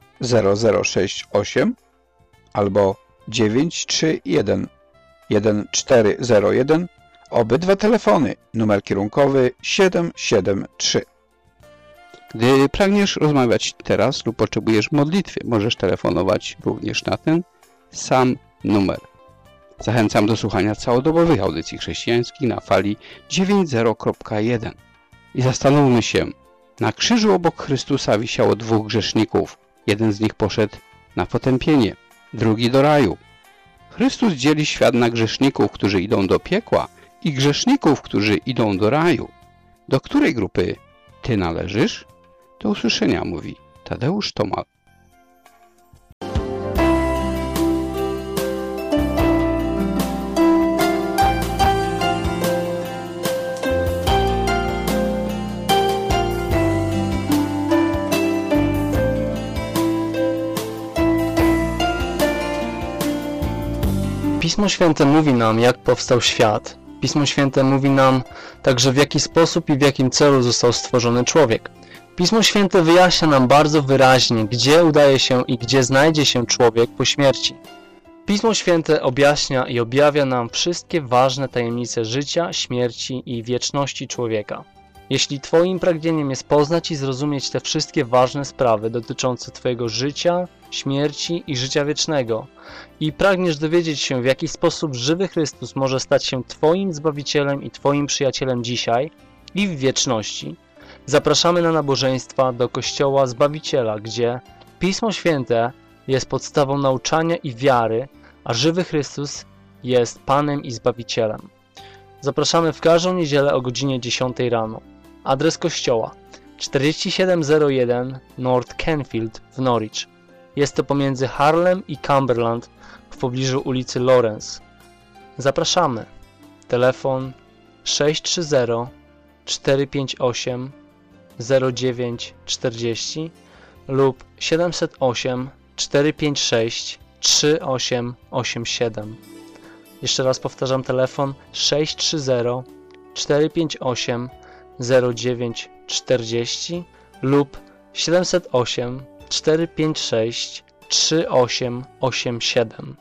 0068 albo 931 1401. Obydwa telefony, numer kierunkowy 773. Gdy pragniesz rozmawiać teraz lub potrzebujesz modlitwy, możesz telefonować również na ten sam numer. Zachęcam do słuchania całodobowych audycji chrześcijańskich na fali 90.1. I zastanówmy się, na krzyżu obok Chrystusa wisiało dwóch grzeszników. Jeden z nich poszedł na potępienie, drugi do raju. Chrystus dzieli świat na grzeszników, którzy idą do piekła i grzeszników, którzy idą do raju. Do której grupy Ty należysz? Do usłyszenia, mówi Tadeusz Tomal. Pismo Święte mówi nam, jak powstał świat. Pismo Święte mówi nam także, w jaki sposób i w jakim celu został stworzony człowiek. Pismo Święte wyjaśnia nam bardzo wyraźnie, gdzie udaje się i gdzie znajdzie się człowiek po śmierci. Pismo Święte objaśnia i objawia nam wszystkie ważne tajemnice życia, śmierci i wieczności człowieka. Jeśli Twoim pragnieniem jest poznać i zrozumieć te wszystkie ważne sprawy dotyczące Twojego życia, śmierci i życia wiecznego i pragniesz dowiedzieć się, w jaki sposób żywy Chrystus może stać się Twoim Zbawicielem i Twoim przyjacielem dzisiaj i w wieczności, zapraszamy na nabożeństwa do Kościoła Zbawiciela, gdzie Pismo Święte jest podstawą nauczania i wiary, a żywy Chrystus jest Panem i Zbawicielem. Zapraszamy w każdą niedzielę o godzinie 10 rano. Adres kościoła 4701 North Canfield w Norwich. Jest to pomiędzy Harlem i Cumberland w pobliżu ulicy Lawrence. Zapraszamy. Telefon 630 458 0940 lub 708 456 3887. Jeszcze raz powtarzam, telefon 630 458 0940 lub 708 456 3887.